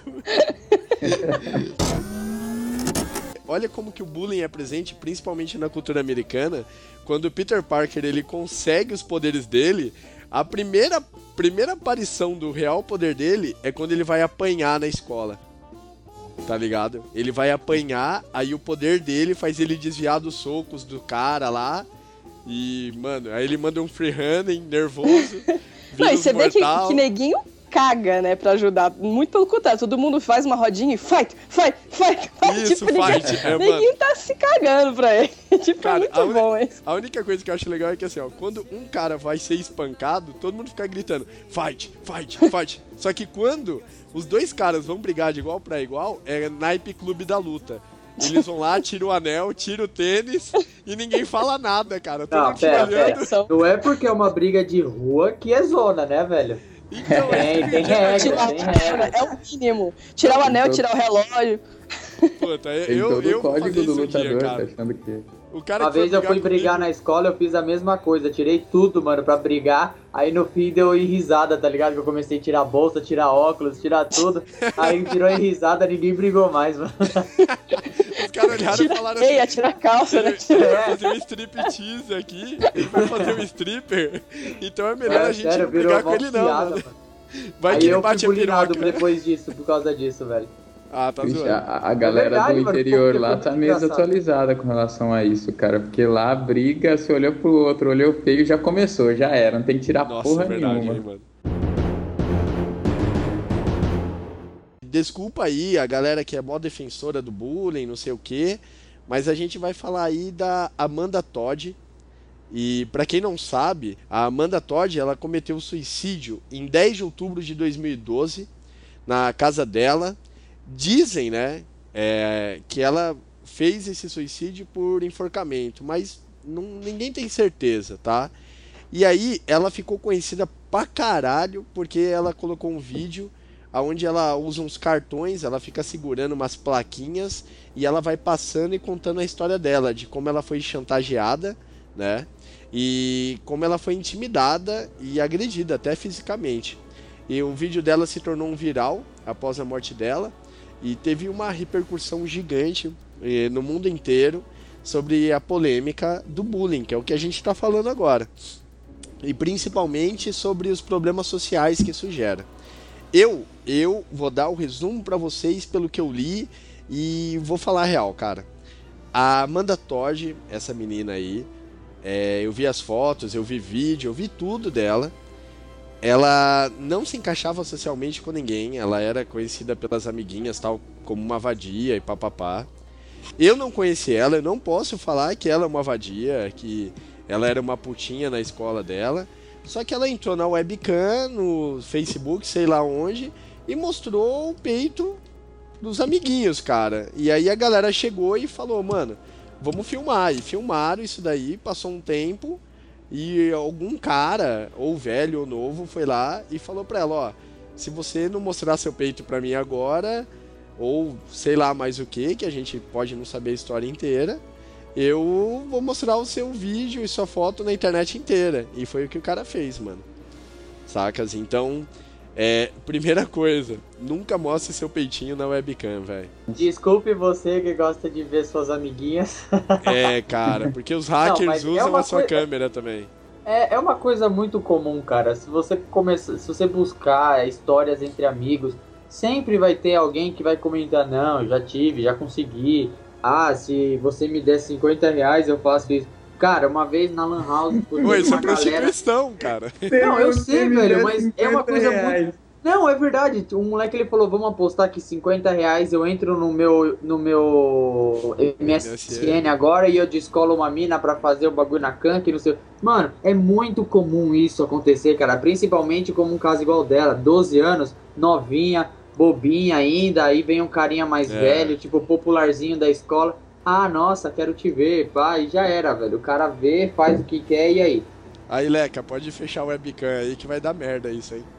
Olha como que o bullying é presente, principalmente na cultura americana. Quando o Peter Parker ele consegue os poderes dele, a primeira, primeira aparição do real poder dele é quando ele vai apanhar na escola. Tá ligado? Ele vai apanhar, aí o poder dele faz ele desviar dos socos do cara lá. E, mano, aí ele manda um freehand nervoso. Não, e você vê que, mortal. que neguinho caga, né, pra ajudar. Muito pelo contrário, todo mundo faz uma rodinha e fight, fight, fight, fight. Isso, tipo, fight, Ninguém, é, neguinho mano. tá se cagando pra ele. Tipo, Cara, é muito a uni- bom isso. A única coisa que eu acho legal é que assim, ó, quando um cara vai ser espancado, todo mundo fica gritando fight, fight, fight. Só que quando os dois caras vão brigar de igual pra igual, é naipe clube da luta. Eles vão lá, tiram o anel, tiram o tênis e ninguém fala nada, cara. Todo Não, mundo fica pera, olhando. pera. São- Não é porque é uma briga de rua que é zona, né, velho? Então, Tem, tem regra, Tirar, tem regra. é o mínimo. Tirar o anel, tirar o relógio. puta, Tem eu, todo eu o vou código fazer do isso um lutador, dia, tá cara. achando que... O cara Uma que foi vez eu fui brigar comigo- na escola, eu fiz a mesma coisa, tirei tudo, mano, pra brigar. Aí no fim deu em risada, tá ligado? Que eu comecei a tirar a bolsa, tirar óculos, tirar tudo. Aí tirou em risada, ninguém brigou mais, mano. Os caras olharam e Tira falaram a meia, assim, tira a calça, né? ele, ele vai fazer um striptease aqui, ele vai fazer um stripper, então é melhor É, a gente sério, não virou brigar com mó ele não, piada, mano. mano. Vai Aí que ele eu fui bate a bulinado piroca. depois disso, por causa disso, velho. Ah, tá Vixe, zoando. a, a galera verdade, do mano, interior porque lá foi tá muito meio engraçado. desatualizada com relação a isso, cara. Porque lá a briga, se olhou pro outro, olhou feio, já começou, já era. Não tem que tirar Nossa, porra verdade, nenhuma. hein, mano. Desculpa aí a galera que é mó defensora do bullying, não sei o quê, mas a gente vai falar aí da Amanda Todd. E pra quem não sabe, a Amanda Todd, ela cometeu suicídio em dez de outubro de dois mil e doze, na casa dela. Dizem, né, é, que ela fez esse suicídio por enforcamento, mas não, ninguém tem certeza, tá? E aí ela ficou conhecida pra caralho porque ela colocou um vídeo onde ela usa uns cartões, ela fica segurando umas plaquinhas e ela vai passando e contando a história dela, de como ela foi chantageada, né? E como ela foi intimidada e agredida até fisicamente. E o vídeo dela se tornou um viral após a morte dela e teve uma repercussão gigante eh, no mundo inteiro sobre a polêmica do bullying, que é o que a gente está falando agora. E principalmente sobre os problemas sociais que isso gera. Eu, eu vou dar o resumo para vocês pelo que eu li e vou falar a real, cara. A Amanda Todd, essa menina aí, é, eu vi as fotos, eu vi vídeo, eu vi tudo dela. Ela não se encaixava socialmente com ninguém, ela era conhecida pelas amiguinhas, tal, como uma vadia e papapá. Eu não conheci ela, eu não posso falar que ela é uma vadia, que ela era uma putinha na escola dela. Só que ela entrou na webcam, no Facebook, sei lá onde, e mostrou o peito dos amiguinhos, cara. E aí a galera chegou e falou, mano, vamos filmar. E filmaram isso daí, passou um tempo, e algum cara, ou velho ou novo, foi lá e falou pra ela, ó, se você não mostrar seu peito pra mim agora, ou sei lá mais o que, que a gente pode não saber a história inteira, eu vou mostrar o seu vídeo e sua foto na internet inteira. E foi o que o cara fez, mano. Sacas? Então, é, primeira coisa, nunca mostre seu peitinho na webcam, velho. Desculpe você que gosta de ver suas amiguinhas. É, cara, porque os hackers Não, mas é usam uma a sua coi- câmera também. É, é uma coisa muito comum, cara. Se você começa, se você buscar histórias entre amigos, sempre vai ter alguém que vai comentar, não, já tive, já consegui. Ah, se você me der cinquenta reais, eu faço isso. Cara, uma vez na Lan House... Oi, isso é uma galera... prostituição, cara. Não, eu sei, velho, mas é uma coisa muito... Não, é verdade. Um moleque, ele falou, vamos apostar aqui cinquenta reais, eu entro no meu, no meu M S N agora e eu descolo uma mina pra fazer o bagulho na can, que não sei... Mano, é muito comum isso acontecer, cara. Principalmente como um caso igual dela, doze anos, novinha, bobinha ainda, aí vem um carinha mais É. velho, tipo, popularzinho da escola. Ah, nossa, quero te ver, pai, já era, velho. O cara vê, faz o que quer e aí? Aí, Leca, pode fechar o webcam aí que vai dar merda isso, hein?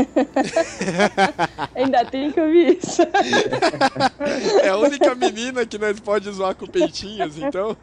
Ainda tem que ouvir isso. É a única menina que nós pode zoar com peitinhos, então...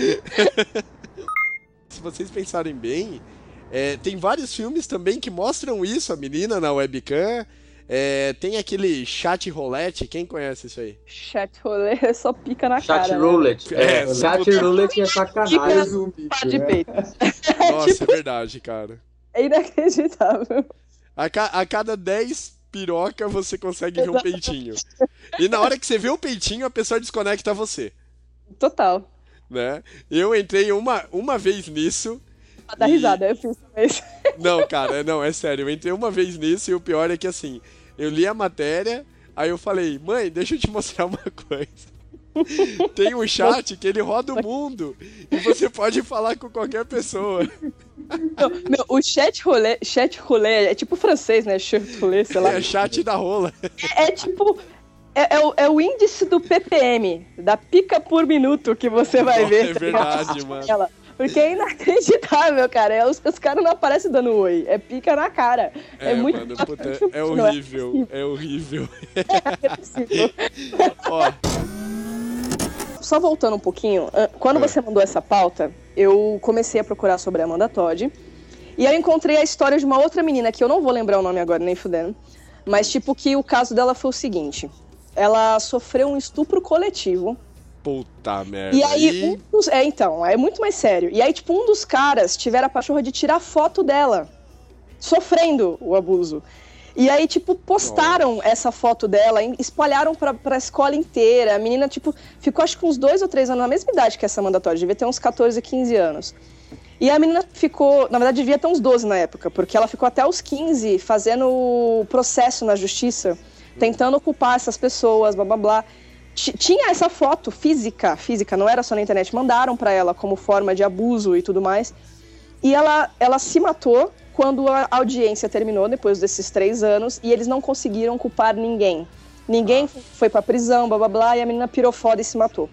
Se vocês pensarem bem, é, tem vários filmes também que mostram isso, a menina na webcam. É, tem aquele chat roulette, quem conhece isso aí? Chat rolê é só pica na Chat cara. roulette. É, É, chat roulette é sacanagem. Mais um bicho, Né? De né? peito. Nossa, é verdade, cara. É inacreditável. A, ca- a cada dez piroca você consegue ver um peitinho. E na hora que você vê o peitinho, a pessoa desconecta você, Total. né? Eu entrei uma, uma vez nisso. Pra dar E- risada, eu fiz isso. Não, cara, não, é sério. Eu entrei uma vez nisso e o pior é que assim, eu li a matéria, aí eu falei, mãe, deixa eu te mostrar uma coisa. Tem um chat que ele roda o mundo e você pode falar com qualquer pessoa. Não, meu, o chat rolê, chat rolê é tipo francês, né? Chat rolê, sei lá. É chat da rola. É, é tipo. É, é o, é o índice do P P M, da pica por minuto que você vai Nossa, ver. é tá ligado? verdade, mano. Ela- Porque é inacreditável, cara. É, os, os caras não aparecem dando oi. É pica na cara. É, É, muito mano, rápido. puta, é Não horrível, é horrível. É possível. Ó, Só voltando um pouquinho, ah, quando É. você mandou essa pauta, eu comecei a procurar sobre a Amanda Todd. E aí eu encontrei a história de uma outra menina, que eu não vou lembrar o nome agora, nem fudendo. Mas, tipo, que o caso dela foi o seguinte. Ela sofreu um estupro coletivo. puta merda. E aí, um dos... É, então, é muito mais sério. E aí, tipo, um dos caras tiveram a pachorra de tirar foto dela, sofrendo o abuso. E aí, tipo, postaram essa foto dela, em- espalharam pra, pra escola inteira. A menina, tipo, ficou acho que uns dois ou três anos, na mesma idade que essa Amanda Todd, devia ter uns catorze, quinze anos. E a menina ficou, na verdade, devia ter uns doze na época, porque ela ficou até os quinze fazendo processo na justiça, tentando ocupar essas pessoas, blá blá blá. T- Tinha essa foto física, física, não era só na internet, mandaram pra ela como forma de abuso e tudo mais. E ela, ela se matou quando a audiência terminou, depois desses três anos, e eles não conseguiram culpar ninguém. Ninguém foi pra prisão, blá blá blá, e a menina pirou foda e se matou.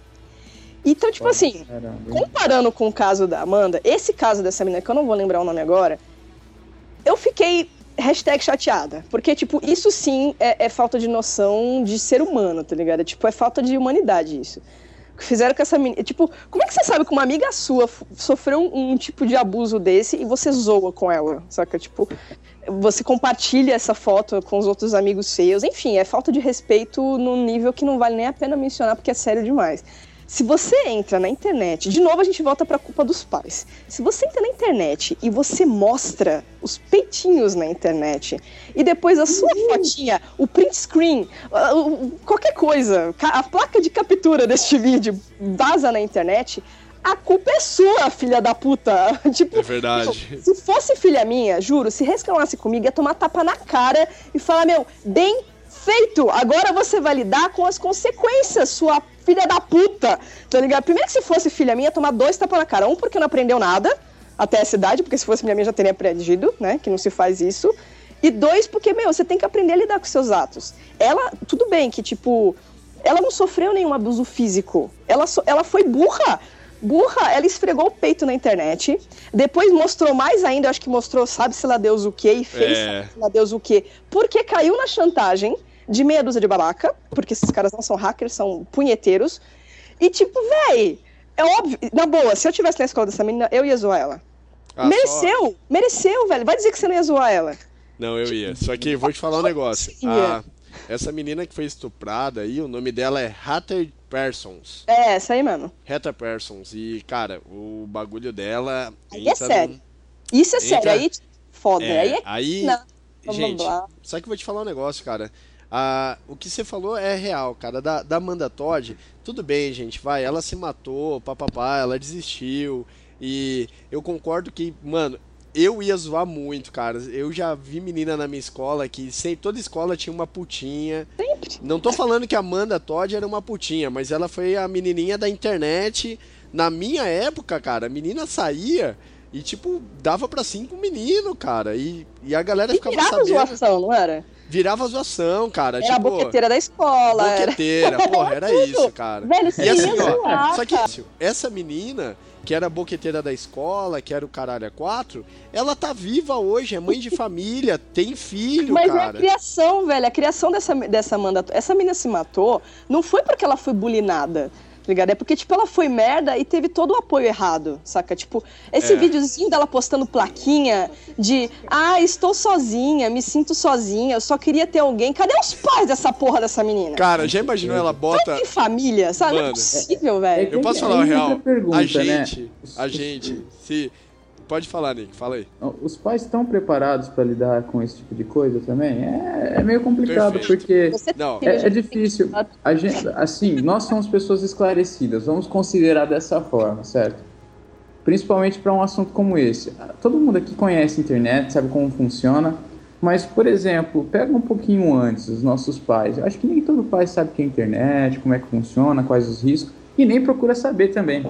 Então, tipo assim, Caramba. comparando com o caso da Amanda, esse caso dessa menina, que eu não vou lembrar o nome agora, eu fiquei hashtag chateada. Porque, tipo, isso sim é, é falta de noção de ser humano, tá ligado? É, tipo, é falta de humanidade isso. O que fizeram com essa menina... Tipo, como é que você sabe que uma amiga sua f- sofreu um, um tipo de abuso desse e você zoa com ela, saca? Tipo, você compartilha essa foto com os outros amigos seus. Enfim, é falta de respeito num nível que não vale nem a pena mencionar porque é sério demais. Se você entra na internet, de novo a gente volta pra culpa dos pais. Se você entra na internet e você mostra os peitinhos na internet e depois a sua fotinha, o print screen, uh, uh, qualquer coisa, ca- a placa de captura deste vídeo vaza na internet, a culpa é sua, filha da puta. Tipo, É verdade. se fosse filha minha, juro, se reclamasse comigo, ia tomar tapa na cara e falar, meu, bem feito, agora você vai lidar com as consequências, sua filha da puta, tá ligado? Primeiro que se fosse filha minha, ia tomar dois tapas na cara. Um, porque não aprendeu nada até essa idade, porque se fosse filha minha já teria aprendido, né, que não se faz isso. E dois, porque, meu, você tem que aprender a lidar com seus atos. Ela, tudo bem que, tipo, ela não sofreu nenhum abuso físico. Ela, so- ela foi burra. Burra, ela esfregou o peito na internet, depois mostrou mais ainda, eu acho que mostrou sabe-se lá Deus o quê, e fez É. sabe-se lá Deus o quê, porque caiu na chantagem de meia dúzia de babaca, porque esses caras não são hackers, são punheteiros, e tipo, véi, é óbvio, na boa, se eu tivesse na escola dessa menina, eu ia zoar ela. Ah, mereceu, só- mereceu, velho, vai dizer que você não ia zoar ela. Não, eu ia. Só que vou te falar um negócio. Ia. Ah, essa menina que foi estuprada aí, o nome dela é Hattie Parsons. É, essa aí, mano. Hattie Parsons. E, cara, o bagulho dela... Aí é entra sério. num- Isso é Entra- sério, aí foda, É, aí é... aí, Não, blá, gente, blá, blá. só que eu vou te falar um negócio, cara. Ah, o que você falou é real, cara. Da, da Amanda Todd, tudo bem, gente, vai. Ela se matou, papapá, ela desistiu. E eu concordo que, mano, eu ia zoar muito, cara. Eu já vi menina na minha escola que sem, toda escola tinha uma putinha. Sempre. Não tô falando que a Amanda Todd era uma putinha, mas ela foi a menininha da internet. Na minha época, cara, a menina saía e, tipo, dava pra cinco menino, cara. E, e a galera E ficava virava sabendo. zoação, não era? virava zoação, cara. Era tipo, a boqueteira da escola. Boqueteira, era... porra, era isso, cara. Velho, e assim, ia ó, zoar, só que cara. essa menina, que era a boqueteira da escola, que era o caralho a quatro, ela tá viva hoje, é mãe de família, tem filho, Mas cara. é a criação, velho, a criação dessa, dessa Amanda, essa menina se matou, não foi porque ela foi bulinada, tá ligado? É porque, tipo, ela foi merda e teve todo o apoio errado, saca? Tipo, esse É. videozinho dela postando plaquinha de, ah, estou sozinha, me sinto sozinha, eu só queria ter alguém. Cadê os pais dessa porra dessa menina? Cara, já imaginou ela Não bota... tem família, sabe? Não é Mano, possível, é velho. Eu posso Aí falar o entra real? a pergunta, a né? gente, a gente, se... Pode falar, Nick, fala aí. Os pais estão preparados para lidar com esse tipo de coisa também? É, é meio complicado, Perfeito. porque Você Não. tem é, é difícil. A gente, assim, nós somos pessoas esclarecidas, vamos considerar dessa forma, certo? Principalmente para um assunto como esse. Todo mundo aqui conhece a internet, sabe como funciona, mas, por exemplo, pega um pouquinho antes os nossos pais. Eu acho que nem todo pai sabe o que é internet, como é que funciona, quais os riscos, e nem procura saber também.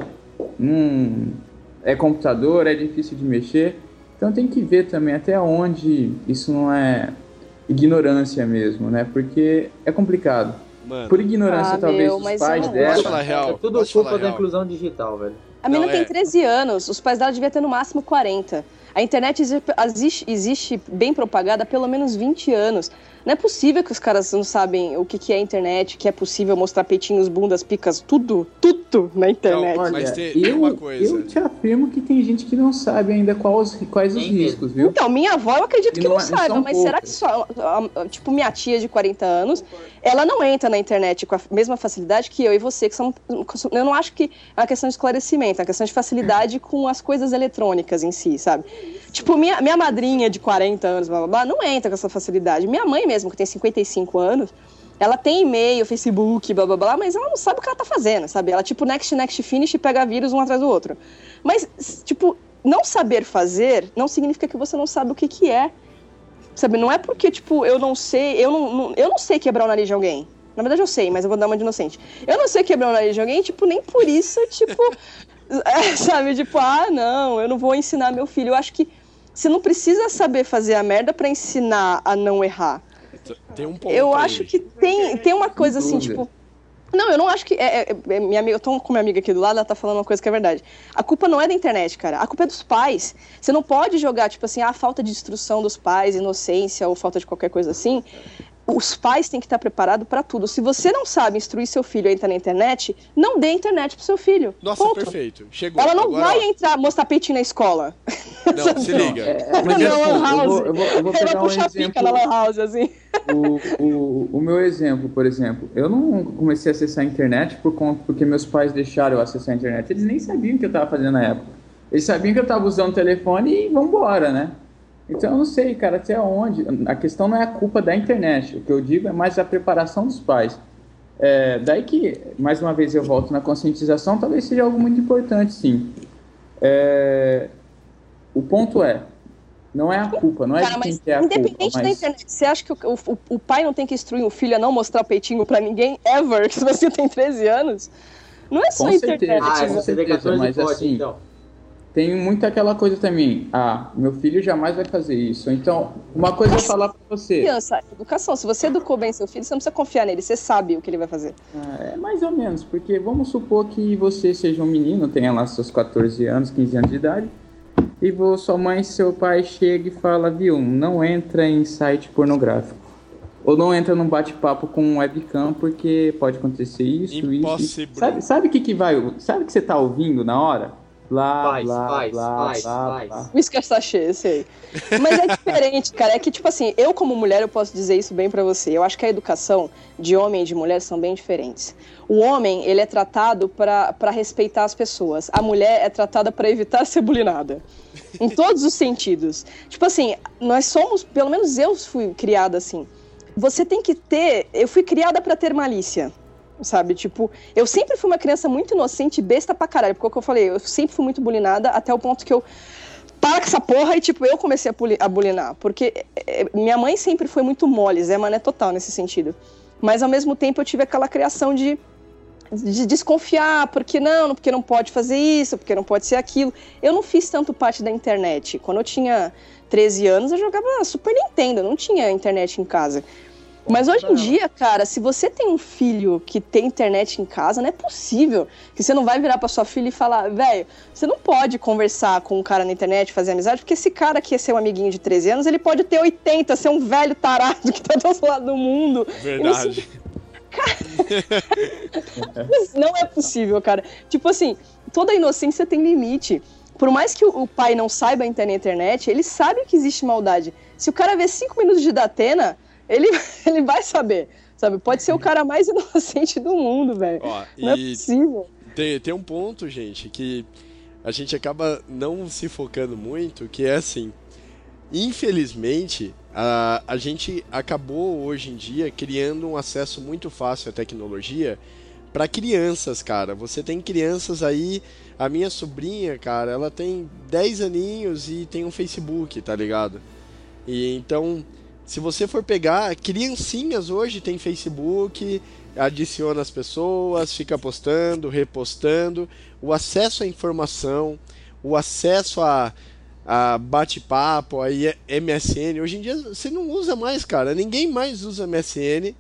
Hum... É computador, é difícil de mexer, então tem que ver também até onde isso não é ignorância mesmo, né? Porque é complicado. Mano, Por ignorância, Ah, talvez, meu, dos mas pais eu não dela. posso falar real? É tudo Posso culpa falar da real? inclusão digital, velho. A menina Não, tem é. treze anos, os pais dela deviam ter no máximo quarenta. A internet existe, existe bem propagada há pelo menos vinte anos. Não é possível que os caras não sabem o que, que é internet, que é possível mostrar peitinhos, bundas, picas, tudo, tudo na internet. Não, Olha, Mas tem eu, uma coisa. eu te afirmo que tem gente que não sabe ainda quais, quais os Tem mesmo. riscos, viu? Então, minha avó eu acredito E que não não, é- não saiba, são mas será poucas. que só, a- a- tipo, minha tia de quarenta anos, ela não entra na internet com a mesma facilidade que eu e você, que são, eu não acho que é uma questão de esclarecimento, é uma questão de facilidade com as coisas eletrônicas em si, sabe? Tipo, minha, minha madrinha de quarenta anos, blá, blá, blá, não entra com essa facilidade. Minha mãe mesmo, que tem cinquenta e cinco anos, ela tem e-mail, Facebook, blá, blá, blá, mas ela não sabe o que ela tá fazendo, sabe? Ela, tipo, next, next, finish e pega vírus um atrás do outro. Mas, tipo, não saber fazer não significa que você não sabe o que que é. Sabe, não é porque, tipo, eu não sei, eu não, não, eu não sei quebrar o nariz de alguém. Na verdade eu sei, mas eu vou dar uma de inocente. Eu não sei quebrar o nariz de alguém, tipo, nem por isso, tipo, é, sabe, tipo, ah, não, eu não vou ensinar meu filho. Eu acho que você não precisa saber fazer a merda pra ensinar a não errar. Tem um ponto Eu aí. acho que tem, tem uma coisa assim, dúvida. tipo... Não, eu não acho que... É, é, é, minha amiga, eu tô com minha amiga aqui do lado, ela tá falando uma coisa que é verdade. A culpa não é da internet, cara. A culpa é dos pais. Você não pode jogar, tipo assim, a falta de instrução dos pais, inocência ou falta de qualquer coisa assim. Os pais têm que estar preparados pra tudo. Se você não sabe instruir seu filho a entrar na internet, não dê internet pro seu filho. Nossa, Ponto. perfeito. Chegou. Ela não Agora, vai ó, entrar, mostrar peitinho na escola. Não, se liga. É, Na mas lan assim, eu house. vou, eu vou, eu vou Ela pegar um puxa a pica exemplo. na lan house, assim. O, o, o meu exemplo, por exemplo, eu não comecei a acessar a internet por conta, porque meus pais deixaram eu acessar a internet. Eles nem sabiam o que eu estava fazendo na época. Eles sabiam que eu estava usando o telefone e vambora, né? Então eu não sei, cara, até onde. A questão não é a culpa da internet. O que eu digo é mais a preparação dos pais. É, daí que, mais uma vez, eu volto na conscientização, talvez seja algo muito importante, sim. É, o ponto é, não é a culpa, não é Cara, de quem mas quer a culpa, independente da mas... internet, você acha que o, o, o pai não tem que instruir o filho a não mostrar peitinho pra ninguém, ever, se você tem treze anos? Não é só Com a internet. certeza. Ah, com se você tem certeza, catorze mas pode, assim, então. tem muito aquela coisa também, ah, meu filho jamais vai fazer isso. Então, uma coisa é falar pra você, Criança, educação. Se você educou bem seu filho, você não precisa confiar nele, você sabe o que ele vai fazer. ah, é mais ou menos, porque vamos supor que você seja um menino, tenha lá seus catorze anos, quinze anos de idade, e vo- sua mãe e seu pai chegam e falam, viu, não entra em site pornográfico. Ou não entra num bate-papo com um webcam, porque pode acontecer isso, isso, Impossível. isso. Sabe, sabe o que que vai, sabe o que você tá ouvindo na hora? Blá, Faz, blá, faz, blá, faz, blá, faz. blá. Whisky sachê, eu sei. Mas é diferente, cara. É que, tipo assim, eu como mulher, eu posso dizer isso bem pra você. Eu acho que a educação de homem e de mulher são bem diferentes. O homem, ele é tratado pra, pra respeitar as pessoas. A mulher é tratada pra evitar ser bulinada. Em todos os sentidos. Tipo assim, nós somos, pelo menos eu fui criada assim. Você tem que ter... Eu fui criada pra ter malícia. Sabe, tipo, eu sempre fui uma criança muito inocente, besta pra caralho, porque é o que eu falei, eu sempre fui muito bulinada, até o ponto que eu, para com essa porra, e tipo, eu comecei a, puli- a bulinar, porque é, minha mãe sempre foi muito mole, Zé Mané total nesse sentido, mas ao mesmo tempo eu tive aquela criação de, de desconfiar, porque não, porque não pode fazer isso, porque não pode ser aquilo. Eu não fiz tanto parte da internet. Quando eu tinha treze anos, eu jogava Super Nintendo, eu não tinha internet em casa. Mas hoje em dia, cara, se você tem um filho que tem internet em casa, não é possível que você não vai virar pra sua filha e falar, velho, você não pode conversar com um cara na internet, fazer amizade, porque esse cara que é seu amiguinho de treze anos, ele pode ter oitenta, ser um velho tarado que tá do outro lado do mundo. Verdade. Não é possível, cara. Tipo assim, toda inocência tem limite. Por mais que o pai não saiba entrar na internet, ele sabe que existe maldade. Se o cara vê cinco minutos de Datena, ele, ele vai saber, sabe? Pode ser o cara mais inocente do mundo, velho. Não é possível. Tem, tem um ponto, gente, que a gente acaba não se focando muito, que é assim, infelizmente, a, a gente acabou hoje em dia criando um acesso muito fácil à tecnologia para crianças, cara. Você tem crianças aí, a minha sobrinha, cara, ela tem dez aninhos e tem um Facebook, tá ligado? E então, se você for pegar, criancinhas hoje tem Facebook, adiciona as pessoas, fica postando, repostando, o acesso à informação, o acesso a, a bate-papo, a M S N, hoje em dia você não usa mais, cara, ninguém mais usa M S N,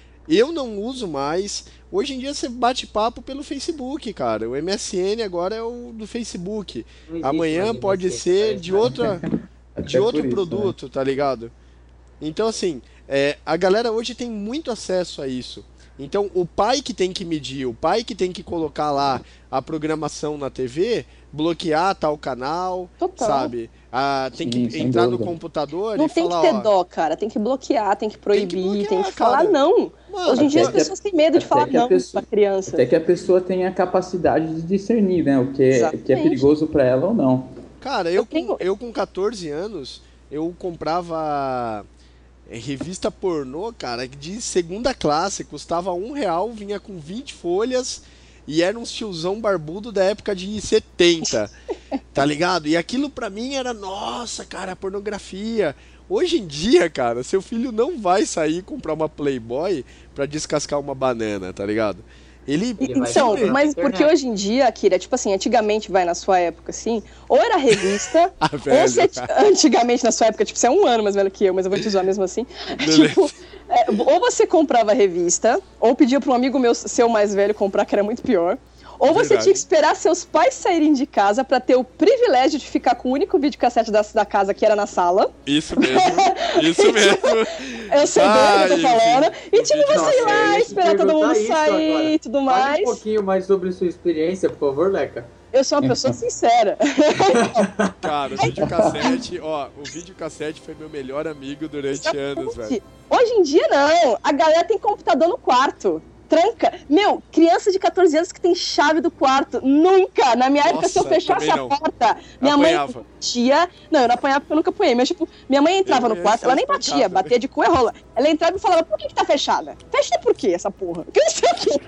eu não uso mais, hoje em dia você bate papo pelo Facebook, cara, o M S N agora é o do Facebook, amanhã pode ser de outra, de outro produto, tá ligado? Então, assim, é, a galera hoje tem muito acesso a isso. Então, o pai que tem que medir, o pai que tem que colocar lá a programação na T V, bloquear tal canal, Total. sabe? Ah, tem Sim, que entrar no computador não e falar... Não falar, tem que ter ó, dó, cara. Tem que bloquear, tem que proibir, tem que, bloquear, tem que falar cara. não. Mano, hoje em dia as pessoas a, têm medo de falar não pessoa, pra criança. Até que a pessoa tenha a capacidade de discernir, né? O que é, o que é perigoso pra ela ou não. Cara, eu, eu, tenho... com, eu com catorze anos, eu comprava... revista pornô, cara, de segunda classe, custava um real, vinha com vinte folhas e era um tiozão barbudo da época de setenta, tá ligado? E aquilo pra mim era, nossa, cara, pornografia. Hoje em dia, cara, seu filho não vai sair comprar uma Playboy pra descascar uma banana, tá ligado? Ele, ele então, mas porque hoje em dia, Akira, tipo assim, antigamente, vai na sua época, assim, ou era revista, ah, velho, ou você, antigamente na sua época, tipo, você é um ano mais velho que eu, mas eu vou te usar mesmo assim, tipo, é, ou você comprava revista, ou pedia para um amigo meu, seu mais velho, comprar, que era muito pior, ou você Verdade. tinha que esperar seus pais saírem de casa pra ter o privilégio de ficar com o único videocassete da, da casa que era na sala. Isso mesmo, isso e, mesmo. Tipo, eu sei bem o que eu tô falando. E tipo, você ir lá, esperar todo mundo sair e tudo mais. Fale um pouquinho mais sobre sua experiência, por favor, Leca. Eu sou uma pessoa sincera. Cara, o videocassete, ó, o videocassete foi meu melhor amigo durante Exatamente. anos, velho. Hoje em dia, não. A galera tem computador no quarto. Tranca. Meu, criança de catorze anos que tem chave do quarto. Nunca! Na minha Nossa, época, se eu fechasse a porta, minha apanhava. mãe batia. Não, eu não apanhava porque eu nunca apanhei. Mas, tipo, minha mãe entrava eu no quarto, ela nem batia, batia de cu e rola. Ela entrava e falava, por que que tá fechada? Fecha por quê, essa porra? Que não sei o quê.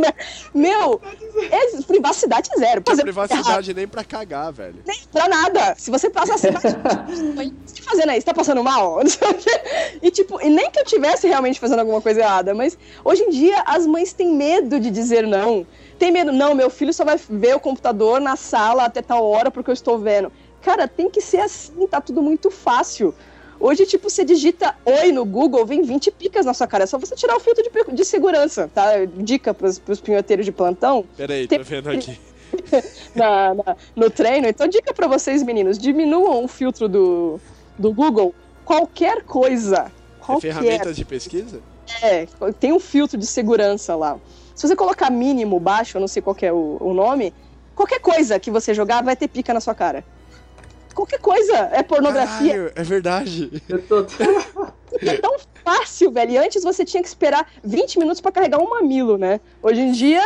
Meu, é privacidade zero. Não tem privacidade nem pra cagar, velho. Nem pra nada. Se você passa assim, bate, o que você tá fazendo aí? Você tá passando mal? Não sei o quê. E, tipo, e nem que eu tivesse realmente fazendo alguma coisa errada, mas hoje em dia as mães têm medo de dizer não. Tem medo, não, meu filho só vai ver o computador na sala até tal hora porque eu estou vendo. Cara, tem que ser assim, tá tudo muito fácil. Hoje, tipo, você digita oi no Google, vem vinte picas na sua cara. É só você tirar o filtro de, de segurança, tá? Dica pros, pros pinhoteiros de plantão. Peraí, tem... tô vendo aqui. na, na, no treino. Então, dica pra vocês, meninos. Diminuam o filtro do, do Google. Qualquer coisa. Qualquer. É ferramentas de pesquisa? É, tem um filtro de segurança lá. Se você colocar mínimo, baixo, eu não sei qual que é o, o nome, qualquer coisa que você jogar vai ter pica na sua cara. Qualquer coisa é pornografia. Caralho, é verdade. Eu tô... É tão fácil, velho. E antes você tinha que esperar vinte minutos pra carregar um mamilo, né? Hoje em dia...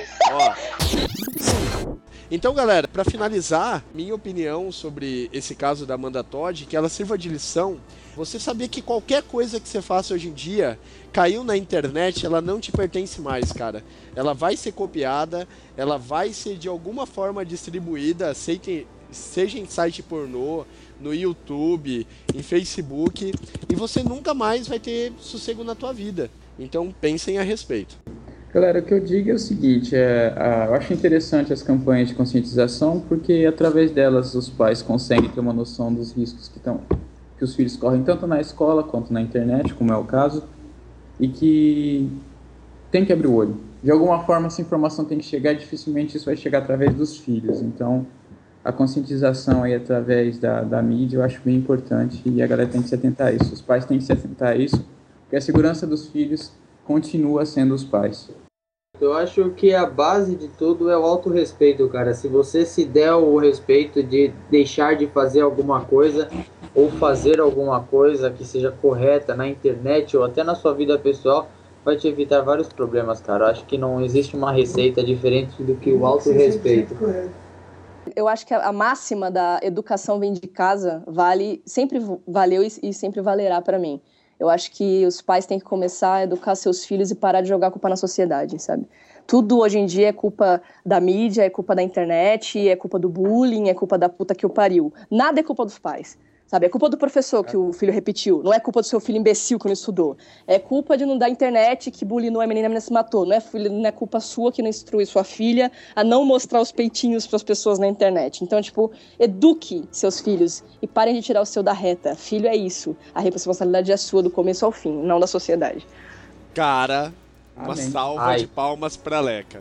Ó. Então, galera, pra finalizar, minha opinião sobre esse caso da Amanda Todd, que ela sirva de lição, você sabia que qualquer coisa que você faça hoje em dia, caiu na internet, ela não te pertence mais, cara. Ela vai ser copiada, ela vai ser de alguma forma distribuída, seja em site pornô, no YouTube, em Facebook, e você nunca mais vai ter sossego na tua vida. Então, pensem a respeito. Galera, o que eu digo é o seguinte, é, a- eu acho interessante as campanhas de conscientização, porque através delas os pais conseguem ter uma noção dos riscos que, tão, que os filhos correm tanto na escola quanto na internet, como é o caso, e que tem que abrir o olho. De alguma forma essa informação tem que chegar e dificilmente isso vai chegar através dos filhos. Então, a conscientização aí através da, da mídia eu acho bem importante e a galera tem que se atentar a isso. Os pais têm que se atentar a isso, porque a segurança dos filhos continua sendo os pais. Eu acho que a base de tudo é o autorrespeito, cara. Se você se der o respeito de deixar de fazer alguma coisa ou fazer alguma coisa que seja correta na internet ou até na sua vida pessoal, vai te evitar vários problemas, cara. Eu acho que não existe uma receita diferente do que o autorrespeito. Eu acho que a, a máxima da educação vem de casa vale, sempre valeu e, e sempre valerá para mim. Eu acho que os pais têm que começar a educar seus filhos e parar de jogar a culpa na sociedade, sabe? Tudo hoje em dia é culpa da mídia, é culpa da internet, é culpa do bullying, é culpa da puta que o pariu. Nada é culpa dos pais, sabe? É culpa do professor que o filho repetiu, não é culpa do seu filho imbecil que não estudou. É culpa de não da internet que bullying a menina, a menina se matou. Não é, filho, não é culpa sua que não instrui sua filha a não mostrar os peitinhos para as pessoas na internet. Então, tipo, eduque seus filhos e parem de tirar o seu da reta. Filho é isso. A responsabilidade é sua do começo ao fim, não da sociedade. Cara, uma Amém. salva Ai. de palmas pra Leca.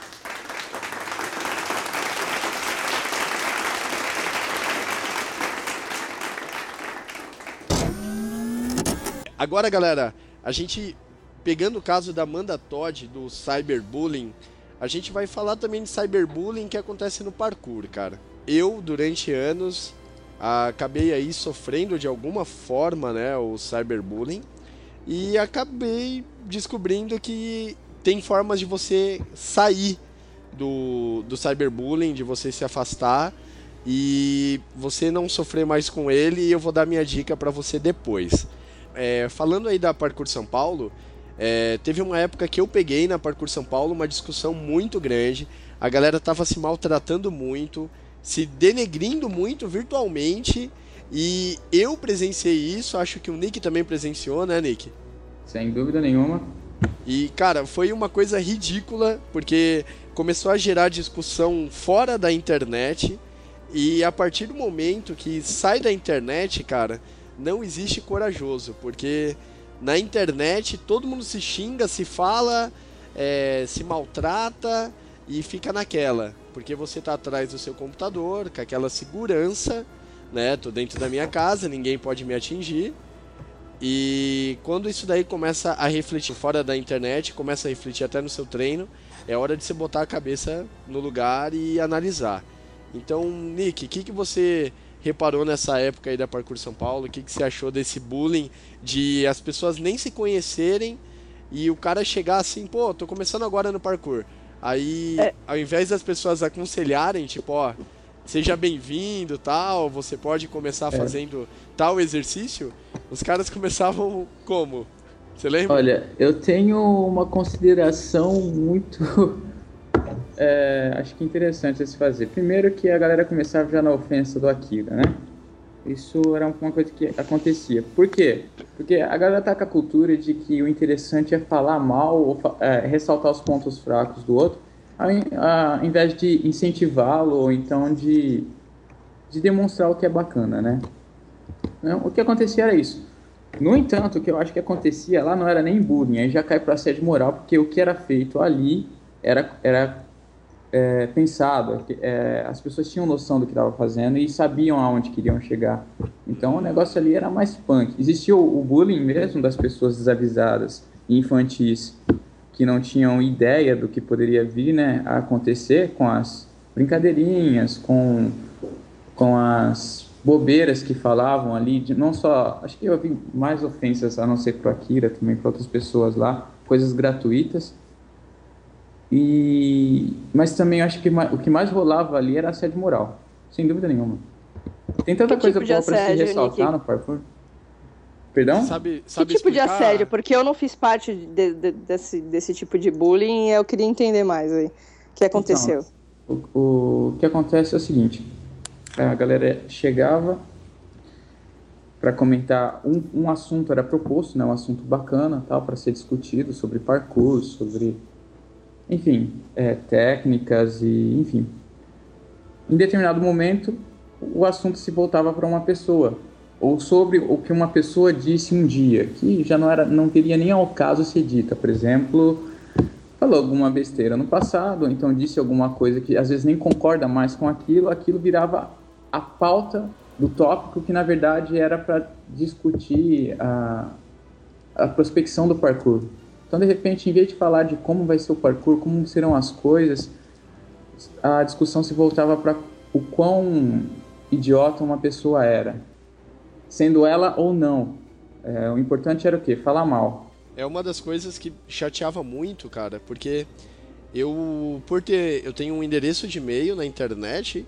Agora, galera, a gente, pegando o caso da Amanda Todd, do cyberbullying, a gente vai falar também de cyberbullying que acontece no parkour, cara. Eu, durante anos, acabei aí sofrendo de alguma forma, né, o cyberbullying, e acabei descobrindo que tem formas de você sair do, do cyberbullying, de você se afastar e você não sofrer mais com ele, e eu vou dar minha dica pra você depois. É, falando aí da Parkour São Paulo, é, teve uma época que eu peguei na Parkour São Paulo uma discussão muito grande, a galera tava se maltratando muito, se denegrindo muito virtualmente, e eu presenciei isso, acho que o Nick também presenciou, né, Nick? Sem dúvida nenhuma. E, cara, foi uma coisa ridícula, porque começou a gerar discussão fora da internet, e a partir do momento que sai da internet, cara, não existe corajoso, porque na internet todo mundo se xinga, se fala, é, se maltrata e fica naquela, porque você tá atrás do seu computador, com aquela segurança, né, tô dentro da minha casa, ninguém pode me atingir. E quando isso daí começa a refletir fora da internet, começa a refletir até no seu treino, é hora de você botar a cabeça no lugar e analisar. Então, Nick, o que, que você reparou nessa época aí da Parkour São Paulo? O que, que você achou desse bullying, de as pessoas nem se conhecerem e o cara chegar assim, pô, tô começando agora no parkour. Aí, É. ao invés das pessoas aconselharem, tipo, ó, seja bem-vindo, tal, você pode começar fazendo tal exercício, os caras começavam como? Você lembra? Olha, eu tenho uma consideração muito, é, acho que interessante a se fazer. Primeiro que a galera começava já na ofensa do Akira, né? Isso era uma coisa que acontecia. Por quê? Porque a galera tá com a cultura de que o interessante é falar mal ou fa- é, ressaltar os pontos fracos do outro, ao, in- ao invés de incentivá-lo ou então de, de demonstrar o que é bacana, né? Não, o que acontecia era isso. No entanto, o que eu acho que acontecia lá não era nem bullying, aí já cai para assédio moral, porque o que era feito ali era, era é, pensado, é, as pessoas tinham noção do que estavam fazendo e sabiam aonde queriam chegar. Então o negócio ali era mais punk. Existia o, o bullying mesmo das pessoas desavisadas e infantis que não tinham ideia do que poderia vir, né, a acontecer com as brincadeirinhas, com, com as bobeiras que falavam ali, de, não só, acho que eu vi mais ofensas, a não ser pro Akira, também para outras pessoas lá, coisas gratuitas. E, mas também acho que ma- o que mais rolava ali era assédio moral, sem dúvida nenhuma. Tem tanta Que coisa tipo de boa para se assédio, ressaltar Nick? no parkour. Perdão? Sabe, Que sabe tipo de explicar? assédio? Porque eu não fiz parte de- de- desse, desse tipo de bullying e eu queria entender mais aí. O que aconteceu? Então, o, o que acontece é o seguinte, a galera chegava para comentar um, um assunto, era proposto, né, um assunto bacana, tal, para ser discutido sobre parkour, sobre enfim, é, técnicas e, enfim. Em determinado momento, o assunto se voltava para uma pessoa, ou sobre o que uma pessoa disse um dia, que já não, era, não teria nem ao caso ser dita. Por exemplo, falou alguma besteira no passado, ou então disse alguma coisa que às vezes nem concorda mais com aquilo, aquilo virava a pauta do tópico que na verdade era para discutir a, a prospecção do parkour. Então, de repente, em vez de falar de como vai ser o parkour, como serão as coisas, a discussão se voltava para o quão idiota uma pessoa era, sendo ela ou não. É, o importante era o quê? Falar mal. É uma das coisas que chateava muito, cara, porque eu, por ter, eu tenho um endereço de e-mail na internet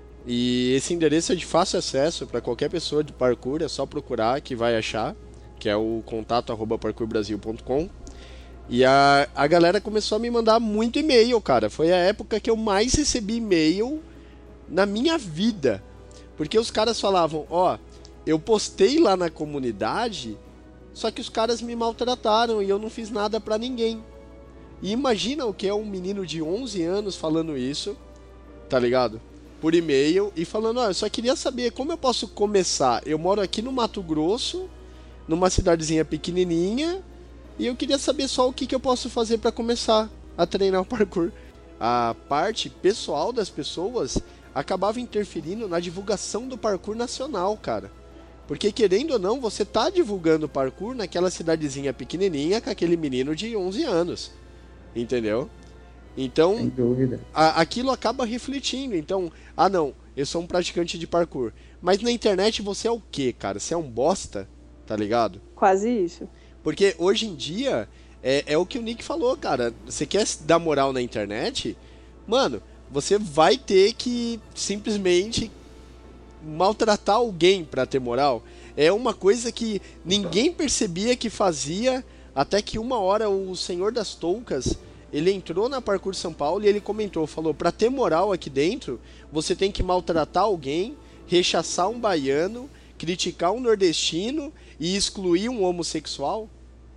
e esse endereço é de fácil acesso para qualquer pessoa de parkour, é só procurar que vai achar, que é o contato arroba parkour brasil ponto com. E a, a galera começou a me mandar muito e-mail, cara. Foi a época que eu mais recebi e-mail na minha vida. Porque os caras falavam, ó, oh, eu postei lá na comunidade, só que os caras me maltrataram e eu não fiz nada pra ninguém. E imagina o que é um menino de onze anos falando isso, tá ligado? Por e-mail e falando, ó, oh, eu só queria saber como eu posso começar. Eu moro aqui no Mato Grosso, numa cidadezinha pequenininha, e eu queria saber só o que, que eu posso fazer para começar a treinar o parkour. A parte pessoal das pessoas acabava interferindo na divulgação do parkour nacional, cara. Porque querendo ou não, você tá divulgando o parkour naquela cidadezinha pequenininha com aquele menino de onze anos. Entendeu? Então, sem dúvida. A, aquilo acaba refletindo. Então, ah não, eu sou um praticante de parkour. Mas na internet você é o quê, cara? Você é um bosta, tá ligado? Quase isso. Porque hoje em dia, é, é o que o Nick falou, cara. Você quer dar moral na internet? Mano, você vai ter que simplesmente maltratar alguém pra ter moral. É uma coisa que ninguém percebia que fazia, até que uma hora o Senhor das Toucas, ele entrou na Parkour São Paulo e ele comentou, falou, pra ter moral aqui dentro, você tem que maltratar alguém, rechaçar um baiano, criticar um nordestino e excluir um homossexual?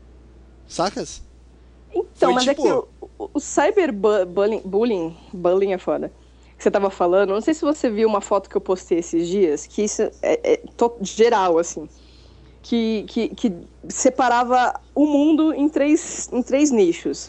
Sacas? Então, Foi mas tipo... é que o, o, o cyberbullying, bullying, bullying é foda, que você tava falando, não sei se você viu uma foto que eu postei esses dias, que isso é, é to, geral, assim, que, que, que separava o mundo em três, em três nichos.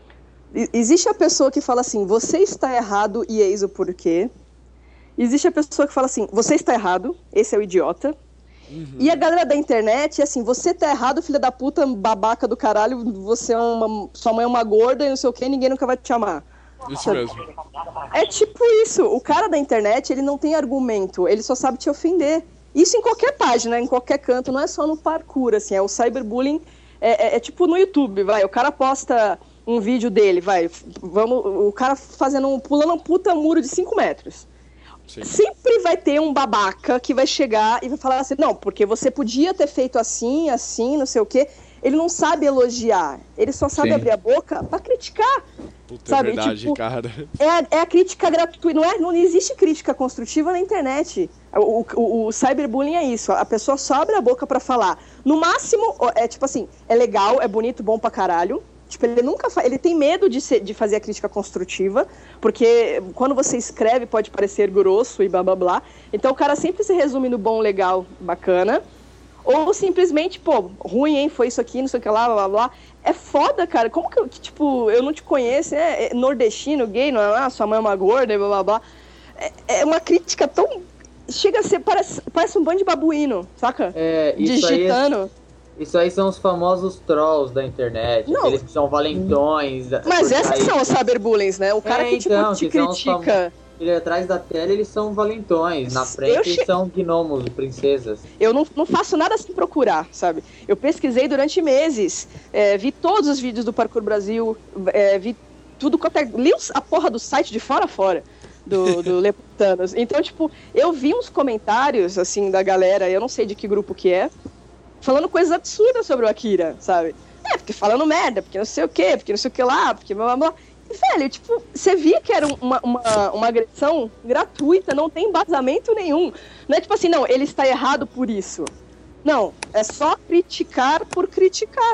E, existe a pessoa que fala assim, você está errado e eis o porquê. Existe a pessoa que fala assim, você está errado, esse é o idiota. Uhum. E a galera da internet, assim, você tá errado, filha da puta, babaca do caralho, você é uma... sua mãe é uma gorda e não sei o que, ninguém nunca vai te amar. Isso Sabe? mesmo. É tipo isso, o cara da internet, ele não tem argumento, ele só sabe te ofender. Isso em qualquer página, em qualquer canto, não é só no parkour, assim, é o cyberbullying, é, é, é tipo no YouTube, vai, o cara posta um vídeo dele, vai, vamos, o cara fazendo um, pulando um puta muro de cinco metros. Sim. Sempre vai ter um babaca que vai chegar e vai falar assim, não, porque você podia ter feito assim, assim, não sei o quê. Ele não sabe elogiar, ele só sabe Sim. abrir a boca pra criticar. Puta, sabe? É verdade, tipo, cara. É a, é a crítica gratuita, não, é, não existe crítica construtiva na internet. O, o, o cyberbullying é isso, a pessoa só abre a boca pra falar. No máximo, é tipo assim, é legal, é bonito, bom pra caralho. Tipo, ele nunca fa... ele tem medo de, ser, de fazer a crítica construtiva, porque quando você escreve pode parecer grosso e blá blá blá. Então o cara sempre se resume no bom, legal, bacana. Ou simplesmente, pô, ruim, hein, foi isso aqui, não sei o que lá, blá blá blá. É foda, cara. Como que, que tipo, eu não te conheço, né? É nordestino, gay, não é? Ah, sua mãe é uma gorda, blá blá blá. É, é uma crítica tão... Chega a ser, parece, parece um bando de babuíno, saca? É, isso digitando. Aí é... Isso aí são os famosos trolls da internet, não. Aqueles que são valentões. Mas esses aí... são os cyberbullies, né? O cara é, que tipo, então, te que critica. Fam... Ele atrás da tela, eles são valentões. Na frente, che... eles são gnomos, princesas. Eu não, não faço nada sem procurar, sabe? Eu pesquisei durante meses, é, vi todos os vídeos do Parkour Brasil, é, vi tudo quanto é... Li a porra do site de fora a fora. Do, do Leputanos. Então, tipo, eu vi uns comentários, assim, da galera, eu não sei de que grupo que é, falando coisas absurdas sobre o Akira, sabe? É, porque falando merda, porque não sei o quê, porque não sei o que lá, porque blá blá blá. E, velho, tipo, você via que era uma, uma, uma agressão gratuita, não tem embasamento nenhum. Não é tipo assim, não, ele está errado por isso. Não, é só criticar por criticar,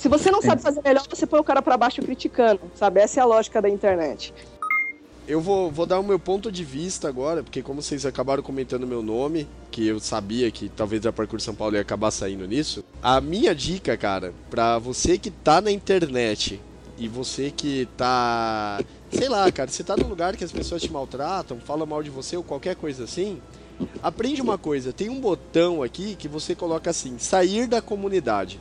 Se você não Sim. sabe fazer melhor, você põe o cara pra baixo criticando, sabe? Essa é a lógica da internet. Eu vou, vou dar o meu ponto de vista agora, porque como vocês acabaram comentando meu nome, que eu sabia que talvez a Parkour São Paulo ia acabar saindo nisso, a minha dica, cara, pra você que tá na internet e você que tá... Sei lá, cara, você tá num lugar que as pessoas te maltratam, falam mal de você ou qualquer coisa assim, aprende uma coisa, tem um botão aqui que você coloca assim, sair da comunidade.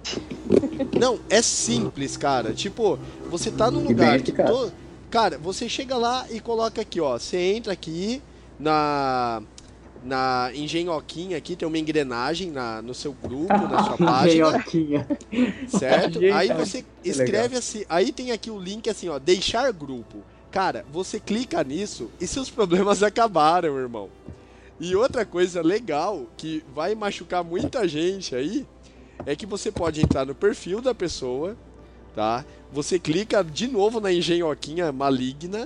Não, é simples, cara. Tipo, você tá num E lugar bem que... eficaz. To... Cara, você chega lá e coloca aqui, ó. Você entra aqui na... Na engenhoquinha aqui, tem uma engrenagem na, no seu grupo, na sua página, Engenhoquinha. certo? Gente, Aí você que escreve legal. assim, aí tem aqui o link assim, ó, deixar grupo. Cara, você clica nisso e seus problemas acabaram, irmão. E outra coisa legal, que vai machucar muita gente aí, é que você pode entrar no perfil da pessoa, tá? Você clica de novo na engenhoquinha maligna,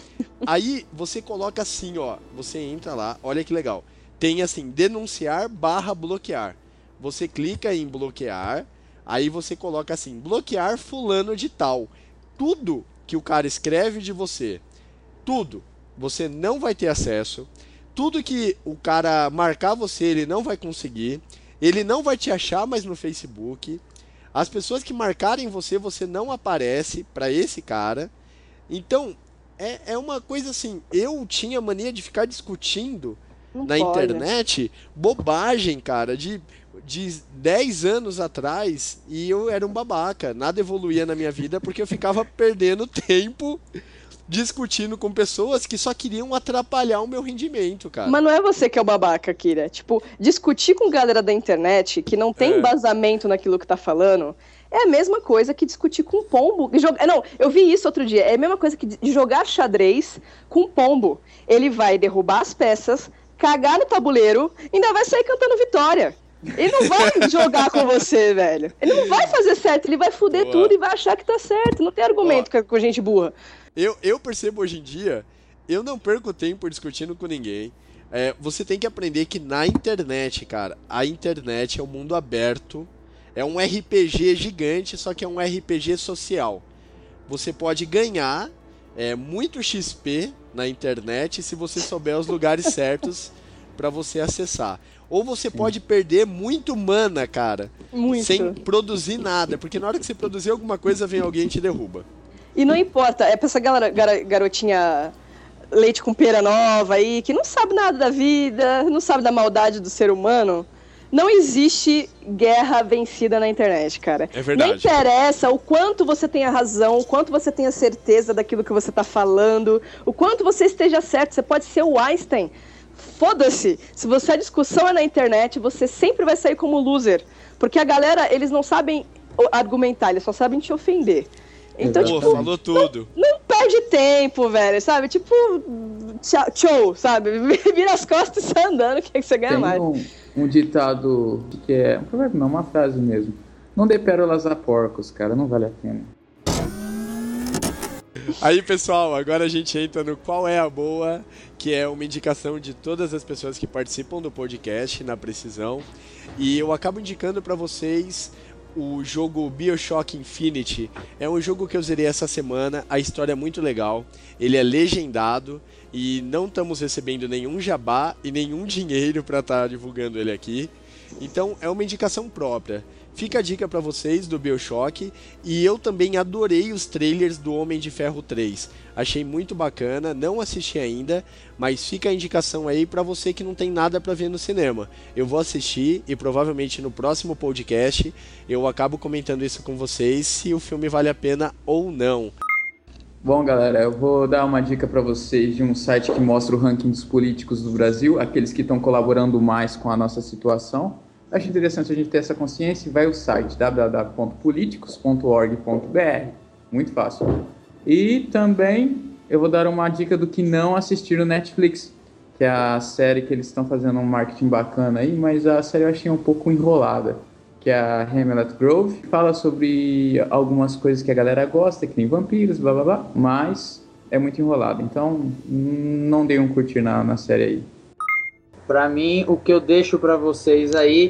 aí você coloca assim, ó, você entra lá, olha que legal. Tem assim, denunciar barra bloquear. Você clica em bloquear, aí você coloca assim, bloquear fulano de tal. Tudo que o cara escreve de você, tudo, você não vai ter acesso. Tudo que o cara marcar você, ele não vai conseguir. Ele não vai te achar mais no Facebook. As pessoas que marcarem você, você não aparece para esse cara. Então, é, é uma coisa assim, eu tinha mania de ficar discutindo Não na pode. internet bobagem, cara, de, de dez anos atrás, e eu era um babaca. Nada evoluía na minha vida porque eu ficava perdendo tempo discutindo com pessoas que só queriam atrapalhar o meu rendimento, cara. Mas não é você que é o babaca, Kira. Tipo, discutir com galera da internet que não tem É. embasamento naquilo que tá falando é a mesma coisa que discutir com pombo. Joga... Não, eu vi isso outro dia. É a mesma coisa que de jogar xadrez com pombo. Ele vai derrubar as peças, cagar no tabuleiro e ainda vai sair cantando vitória. Ele não vai jogar com você, velho. Ele não vai fazer certo, ele vai fuder Boa. tudo e vai achar que tá certo. Não tem argumento com com gente burra. Eu, eu percebo hoje em dia, eu não perco tempo discutindo com ninguém. É, você tem que aprender que na internet, cara, a internet é um mundo aberto, é um R P G gigante, só que é um R P G social. Você pode ganhar é, muito X P na internet se você souber os lugares certos para você acessar. Ou você pode perder muito mana, cara, Muito. sem produzir nada, porque na hora que você produzir alguma coisa, vem alguém e te derruba. E não importa, é pra essa galera, gara- garotinha leite com pera nova aí, que não sabe nada da vida, não sabe da maldade do ser humano. Não existe guerra vencida na internet, cara. É verdade. Não interessa o quanto você tenha razão, o quanto você tenha certeza daquilo que você tá falando, o quanto você esteja certo. Você pode ser o Einstein. Foda-se. Se você a discussão é na internet, você sempre vai sair como loser. Porque a galera, eles não sabem argumentar, eles só sabem te ofender. Então, Exato. Pô, tipo, falou tudo. não perde tempo, velho, sabe? Tipo, tchau, tchau, sabe? Vira as costas e sai andando, que, é que você ganha Tem mais. um, um ditado que é um provérbio, não, uma frase mesmo. Não dê pérolas a porcos, cara, não vale a pena. Aí, pessoal, agora a gente entra no Qual é a Boa, que é uma indicação de todas as pessoas que participam do podcast na Precisão. E eu acabo indicando pra vocês o jogo BioShock Infinite. É um jogo que eu zerei essa semana, a história é muito legal, ele é legendado e não estamos recebendo nenhum jabá e nenhum dinheiro pra estar divulgando ele aqui. Então é uma indicação própria. Fica a dica pra vocês do BioShock, e eu também adorei os trailers do Homem de Ferro três. Achei muito bacana, não assisti ainda, mas fica a indicação aí pra você que não tem nada pra ver no cinema. Eu vou assistir e provavelmente no próximo podcast eu acabo comentando isso com vocês, se o filme vale a pena ou não. Bom, galera, eu vou dar uma dica para vocês de um site que mostra o ranking dos políticos do Brasil, aqueles que estão colaborando mais com a nossa situação. Acho interessante a gente ter essa consciência e vai ao site w w w ponto politicos ponto org ponto b r. Muito fácil. E também eu vou dar uma dica do que não assistir no Netflix, que é a série que eles estão fazendo um marketing bacana aí, mas a série eu achei um pouco enrolada, que é a Hemlock Grove. Fala sobre algumas coisas que a galera gosta, que nem vampiros, blá blá blá, mas é muito enrolado. Então, não dei um curtir na, na série aí. Pra mim, o que eu deixo pra vocês aí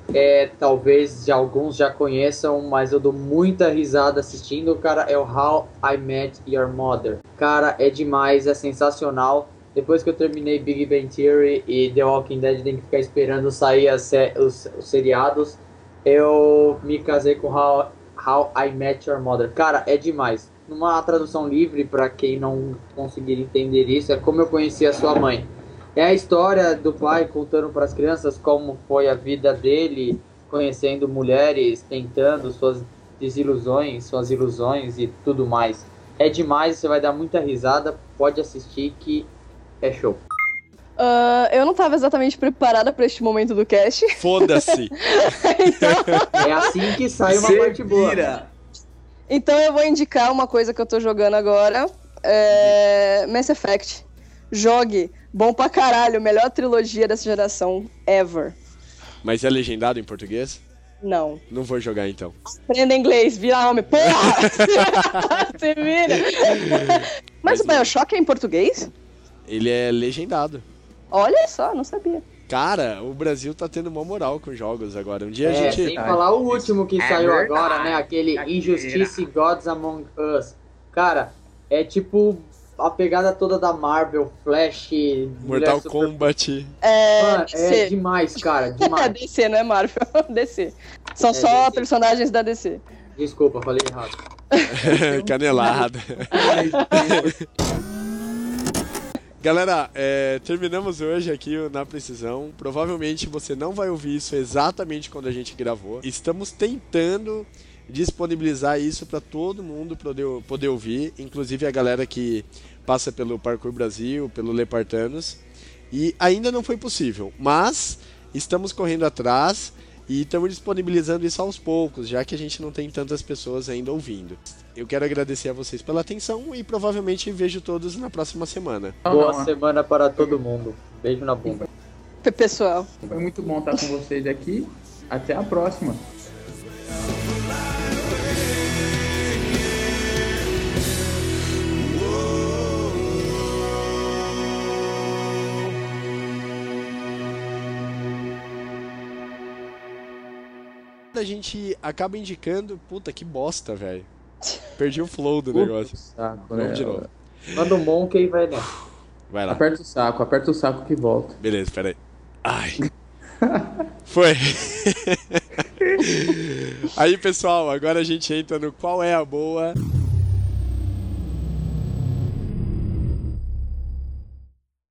é, talvez já alguns já conheçam, mas eu dou muita risada assistindo, cara, é o How I Met Your Mother. Cara, é demais, é sensacional. Depois que eu terminei Big Bang Theory e The Walking Dead, tem que ficar esperando sair as, os, os seriados, eu me casei com How, How I Met Your Mother. Cara, é demais. Numa tradução livre, para quem não conseguir entender isso, é Como Eu Conheci a Sua Mãe. É a história do pai contando para as crianças como foi a vida dele, conhecendo mulheres, tentando suas desilusões, suas ilusões e tudo mais. É demais, você vai dar muita risada, pode assistir que é show. Uh, eu não estava exatamente preparada para este momento do cast. Foda-se! Então... É assim que sai uma parte boa. Então eu vou indicar uma coisa que eu tô jogando agora. É... Mass Effect. Jogue. Bom pra caralho. Melhor trilogia dessa geração ever. Mas é legendado em português? Não. Não vou jogar então. Aprenda inglês, vira homem. Porra! Você vira. Mas, Mas o BioShock é em português? Ele é legendado. Olha só, não sabia. Cara, o Brasil tá tendo uma moral com jogos agora. Um dia é, a gente... sem falar o último que é saiu verdade. agora, né? Aquele Injustice Gods Among Us. Cara, é tipo a pegada toda da Marvel, Flash, Mortal Super... Kombat. É, Mano, é demais, cara, demais. É D C, não é Marvel, D C. São é só D C. Personagens da D C. Desculpa, falei errado. Canelada. Galera, é, terminamos hoje aqui Na Precisão. Provavelmente você não vai ouvir isso exatamente quando a gente gravou. Estamos tentando disponibilizar isso para todo mundo poder, poder ouvir, inclusive a galera que passa pelo Parkour Brasil, pelo Lepartanos. E ainda não foi possível, mas estamos correndo atrás e estamos disponibilizando isso aos poucos, já que a gente não tem tantas pessoas ainda ouvindo. Eu quero agradecer a vocês pela atenção e provavelmente vejo todos na próxima semana. Boa não, semana para todo mundo. Beijo na bunda. Pessoal. Foi muito bom estar com vocês aqui. Até a próxima. A gente acaba indicando... Puta, que bosta, velho. Perdi o flow do negócio. Saco, Vamos né? de novo. Manda um Monkey e vai né. Vai lá. Aperta o saco, aperta o saco que volta. Beleza, peraí. Ai. Foi. Aí, pessoal, agora a gente entra no Qual é a Boa.